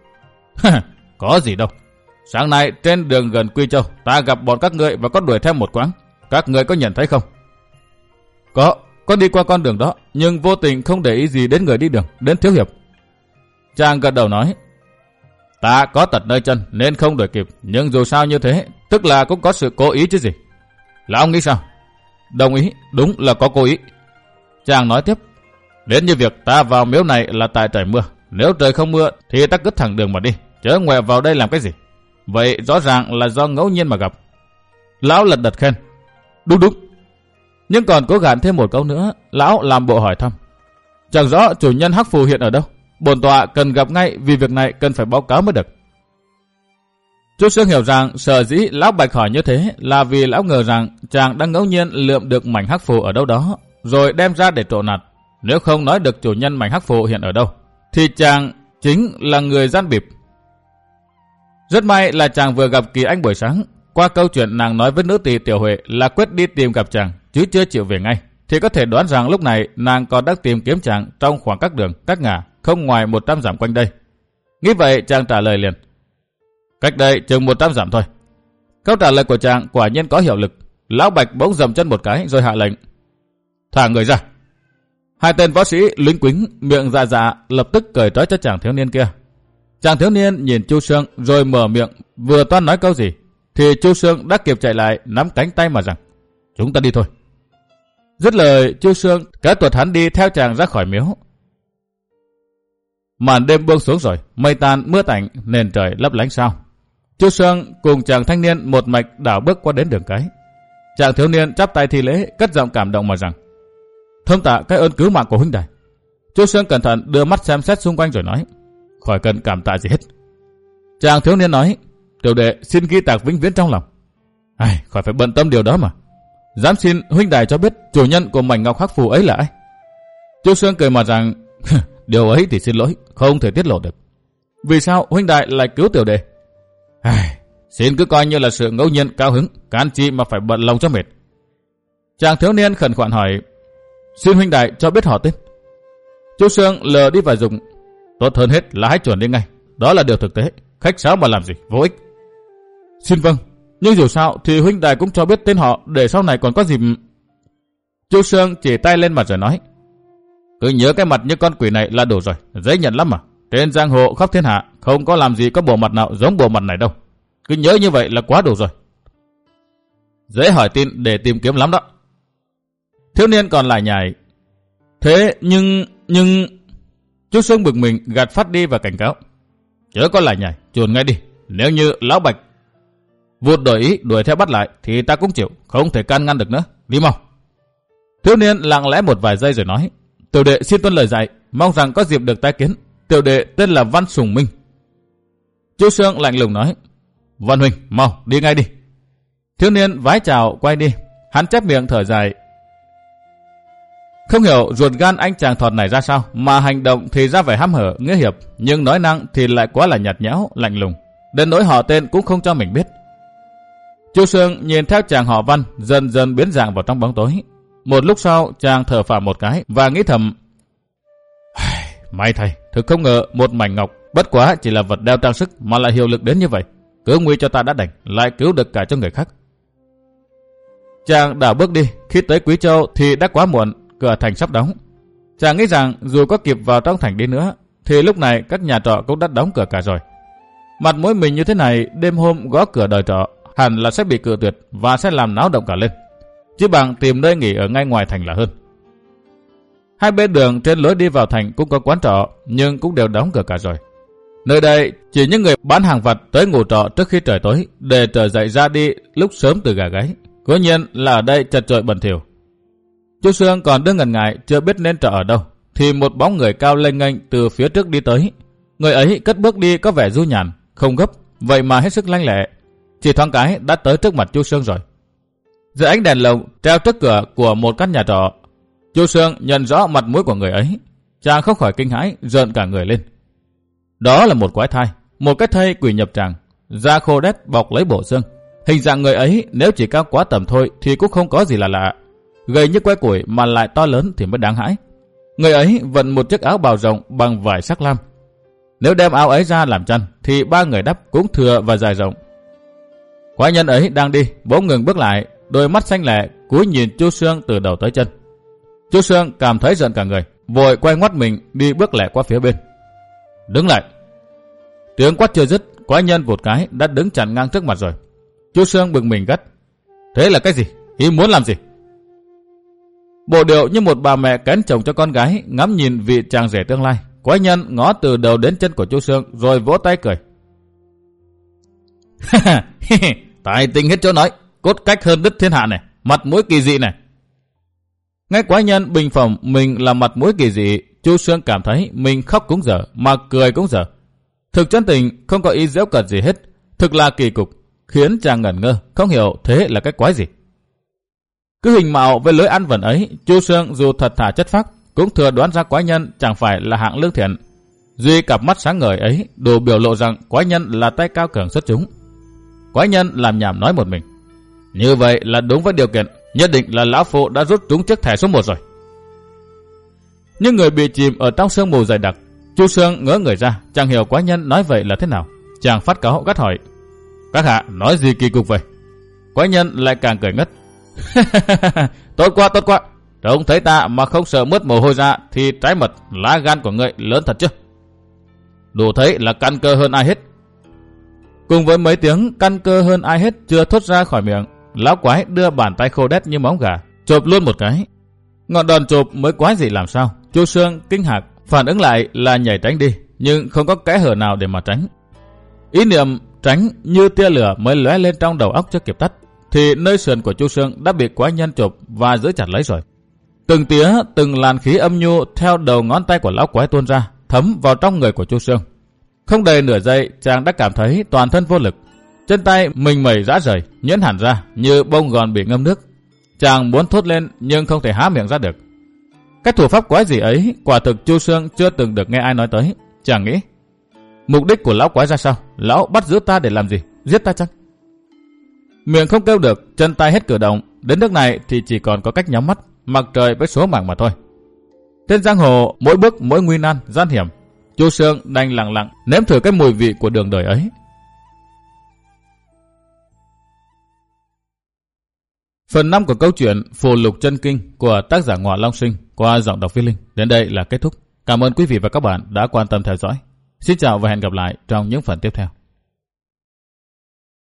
Có gì đâu. Sáng nay trên đường gần Quy Châu, ta gặp bọn các ngươi và có đuổi theo một quãng. Các ngươi có nhận thấy không? Có, có đi qua con đường đó, nhưng vô tình không để ý gì đến người đi đường, đến thiếu hiệp. Chàng gật đầu nói. Ta có tật nơi chân nên không đuổi kịp, nhưng dù sao như thế, tức là cũng có sự cố ý chứ gì. Lão nghĩ sao? Đồng ý, đúng là có cố ý. Chàng nói tiếp. Đến như việc ta vào miếu này là tại trời mưa. Nếu trời không mưa thì ta cứ thẳng đường mà đi, chớ ngoẹ vào đây làm cái gì. Vậy rõ ràng là do ngẫu nhiên mà gặp. Lão lật đật khen. Đúng đúng. Nhưng còn cố gắng thêm một câu nữa, lão làm bộ hỏi thăm. Chẳng rõ chủ nhân Hắc Phù hiện ở đâu. Bổn tọa cần gặp ngay vì việc này cần phải báo cáo mới được. Chu Sương hiểu rằng sở dĩ lão Bạch hỏi như thế là vì lão ngờ rằng chàng đang ngẫu nhiên lượm được mảnh Hắc Phù ở đâu đó, rồi đem ra để trộn nạt. Nếu không nói được chủ nhân mảnh Hắc Phù hiện ở đâu, thì chàng chính là người gian bịp. Rất may là chàng vừa gặp Kỳ Anh buổi sáng. Qua câu chuyện nàng nói với nữ tỳ Tiểu Huệ là quyết đi tìm gặp chàng, chứ chưa chịu về ngay, thì có thể đoán rằng lúc này nàng còn đang tìm kiếm chàng trong khoảng các đường, các ngả, không ngoài một trăm dặm quanh đây. Nghĩ vậy chàng trả lời liền. Cách đây chừng một trăm dặm thôi. Câu trả lời của chàng quả nhiên có hiệu lực. Lão Bạch bỗng dầm chân một cái rồi hạ lệnh. Thả người ra. Hai tên võ sĩ lính quính miệng dạ dạ lập tức cởi trói cho chàng thiếu niên kia. Chàng thiếu niên nhìn Chu Sương rồi mở miệng vừa toan nói câu gì thì Chu Sương đã kịp chạy lại nắm cánh tay mà rằng chúng ta đi thôi. Dứt lời Chu Sương kéo tuột hắn đi theo chàng ra khỏi miếu. Màn đêm buông xuống rồi, mây tan mưa tạnh, nền trời lấp lánh sao. Chu Sương cùng chàng thanh niên một mạch đảo bước qua đến đường cái. Chàng thiếu niên chắp tay thi lễ, cất giọng cảm động mà rằng: Thâm tạ cái ơn cứu mạng của huynh đài. Chu Sương cẩn thận đưa mắt xem xét xung quanh rồi nói: Khỏi cần cảm tạ gì hết. Chàng thiếu niên nói: Tiểu đệ xin ghi tạc vĩnh viễn trong lòng. Ai, khỏi phải bận tâm điều đó mà. Dám xin huynh đài cho biết chủ nhân của mảnh ngọc hắc phù ấy là ai? Chu Sương cười mà rằng: Điều ấy thì xin lỗi, không thể tiết lộ được. Vì sao huynh đài lại cứu tiểu đệ? Ai, xin cứ coi như là sự ngẫu nhiên cao hứng, can chi mà phải bận lòng cho mệt. Chàng thiếu niên khẩn khoản hỏi: Xin huynh đài cho biết họ tên. Chu Sương lờ đi và dùng: Tốt hơn hết là hãy chuẩn đi ngay. Đó là điều thực tế, khách sáo mà làm gì, vô ích. Xin vâng, nhưng dù sao thì huynh đài cũng cho biết tên họ để sau này còn có dịp. Chu Sương chỉ tay lên mặt rồi nói: Cứ nhớ cái mặt như con quỷ này là đủ rồi, dễ nhận lắm mà. Trên giang hồ khắp thiên hạ không có làm gì có bộ mặt nào giống bộ mặt này đâu. Cứ nhớ như vậy là quá đủ rồi. Dễ hỏi tin để tìm kiếm lắm đó. Thiếu niên còn lại nhảy: Thế nhưng, nhưng... Chu Sương bực mình gạt phát đi và cảnh cáo: Chớ có lại nhảy, chuồn ngay đi. Nếu như lão Bạch vụt đổi ý đuổi theo bắt lại thì ta cũng chịu, không thể can ngăn được nữa. Đi mau. Thiếu niên lặng lẽ một vài giây rồi nói: Tiểu đệ xin tuân lời dạy, mong rằng có dịp được tái kiến. Tiểu đệ tên là Văn Sùng Minh. Chu Sương lạnh lùng nói: Văn huynh, mau đi ngay đi. Thiếu niên vái chào quay đi. Hắn chép miệng thở dài. Không hiểu ruột gan anh chàng thọt này ra sao mà hành động thì ra vẻ hăm hở nghĩa hiệp, nhưng nói năng thì lại quá là nhạt nhẽo lạnh lùng, đến nỗi họ tên cũng không cho mình biết. Chu Sương nhìn theo chàng họ Văn dần dần biến dạng vào trong bóng tối. Một lúc sau chàng thở phào một cái và nghĩ thầm: May thầy, thực không ngờ một mảnh ngọc bất quá chỉ là vật đeo trang sức mà lại hiệu lực đến như vậy. Cứ nguy cho ta đã đành, lại cứu được cả cho người khác. Chàng đảo bước đi, khi tới Quý Châu thì đã quá muộn, cửa thành sắp đóng. Chàng nghĩ rằng dù có kịp vào trong thành đi nữa thì lúc này các nhà trọ cũng đã đóng cửa cả rồi. Mặt mũi mình như thế này, đêm hôm gõ cửa đòi trọ hẳn là sẽ bị cự tuyệt và sẽ làm náo động cả lên, chứ bằng tìm nơi nghỉ ở ngay ngoài thành là hơn. Hai bên đường trên lối đi vào thành cũng có quán trọ, nhưng cũng đều đóng cửa cả rồi. Nơi đây chỉ những người bán hàng vặt tới ngủ trọ trước khi trời tối để trở dậy ra đi lúc sớm từ gà gáy. Cố nhiên là ở đây chật chội bẩn thỉu. Chu Sương còn đứng ngần ngại chưa biết nên trọ ở đâu, thì một bóng người cao lênh nghênh từ phía trước đi tới. Người ấy cất bước đi có vẻ du nhàn, không gấp, vậy mà hết sức lanh lẹ. Chỉ thoáng cái đã tới trước mặt Chu Sương rồi. Dưới ánh đèn lồng treo trước cửa của một căn nhà trọ, Chu Sương nhận rõ mặt mũi của người ấy. Chàng không khỏi kinh hãi, rợn cả người lên. Đó là một quái thai, một cái thây quỷ nhập tràng, da khô đét bọc lấy bộ xương. Hình dạng người ấy nếu chỉ cao quá tầm thôi thì cũng không có gì là lạ. Gầy như que củi mà lại to lớn thì mới đáng hãi. Người ấy vận một chiếc áo bào rộng bằng vải sắc lam. Nếu đem áo ấy ra làm chăn thì ba người đắp cũng thừa và dài rộng. Quái nhân ấy đang đi, bỗng ngừng bước lại, đôi mắt xanh lẹ cúi nhìn Chu Sương từ đầu tới chân. Chu Sương cảm thấy giận cả người, vội quay ngoắt mình đi bước lẹ qua phía bên. Đứng lại! Tiếng quát chưa dứt, quái nhân vụt cái đã đứng chặn ngang trước mặt rồi. Chu Sương bực mình gắt: Thế là cái gì? Ý muốn làm gì? Bộ điệu như một bà mẹ kén chồng cho con gái, ngắm nhìn vị chàng rể tương lai. Quái nhân ngó từ đầu đến chân của Chu Sương rồi vỗ tay cười: Tài tình hết chỗ nói, cốt cách hơn đứt thiên hạ này, mặt mũi kỳ dị này. Nghe quái nhân bình phẩm mình là mặt mũi kỳ dị, Chu Sương cảm thấy mình khóc cũng dở mà cười cũng dở. Thực chân tình không có ý giễu cợt gì hết, thực là kỳ cục, khiến chàng ngẩn ngơ, không hiểu thế là cái quái gì. Cứ hình mạo với lối ăn vần ấy, Chu Sương dù thật thà chất phác cũng thừa đoán ra quái nhân chẳng phải là hạng lương thiện. Duy cặp mắt sáng ngời ấy đủ biểu lộ rằng quái nhân là tay cao cường xuất chúng. Quái nhân làm nhảm nói một mình: Như vậy là đúng với điều kiện, nhất định là lão phụ đã rút trúng chiếc thẻ số một rồi. Nhưng người bị chìm ở trong sương mù dày đặc, Chu Sương ngỡ người ra, chẳng hiểu quái nhân nói vậy là thế nào. Chàng phát cáo gắt hỏi: Các hạ nói gì kỳ cục vậy? Quái nhân lại càng cười ngất: Tốt quá, tốt quá. Trông thấy ta mà không sợ mướt mồ hôi ra thì trái mật lá gan của ngươi lớn thật chứ? Đủ thấy là căn cơ hơn ai hết. Cùng với mấy tiếng căn cơ hơn ai hết chưa thốt ra khỏi miệng, lão quái đưa bàn tay khô đét như móng gà chộp luôn một cái. Ngọn đòn chộp mới quái gì làm sao. Chu Sương kinh hạc, phản ứng lại là nhảy tránh đi, nhưng không có kẽ hở nào để mà tránh. Ý niệm tránh như tia lửa mới lóe lên trong đầu óc chưa kịp tắt, thì nơi sườn của Chu Sương đã bị quái nhân chụp và giữ chặt lấy rồi. Từng tía, từng làn khí âm nhu theo đầu ngón tay của lão quái tuôn ra, thấm vào trong người của Chu Sương. Không đầy nửa giây, chàng đã cảm thấy toàn thân vô lực. Chân tay mình mẩy rã rời, nhuyễn hẳn ra như bông gòn bị ngâm nước. Chàng muốn thốt lên nhưng không thể há miệng ra được. Cái thủ pháp quái gì ấy, quả thực Chu Sương chưa từng được nghe ai nói tới. Chàng nghĩ, mục đích của lão quái ra sao? Lão bắt giữ ta để làm gì? Giết ta chăng? Miệng không kêu được, chân tay hết cử động. Đến nước này thì chỉ còn có cách nhắm mắt, mặc trời với số mạng mà thôi. Trên giang hồ, mỗi bước mỗi nguy nan, gian hiểm. Chu Sương đành lặng lặng nếm thử cái mùi vị của đường đời ấy. Phần năm của câu chuyện Phù Lục Chân Kinh của tác giả Ngọa Long Sinh qua giọng đọc Phi Linh đến đây là kết thúc. Cảm ơn quý vị và các bạn đã quan tâm theo dõi. Xin chào và hẹn gặp lại trong những phần tiếp theo.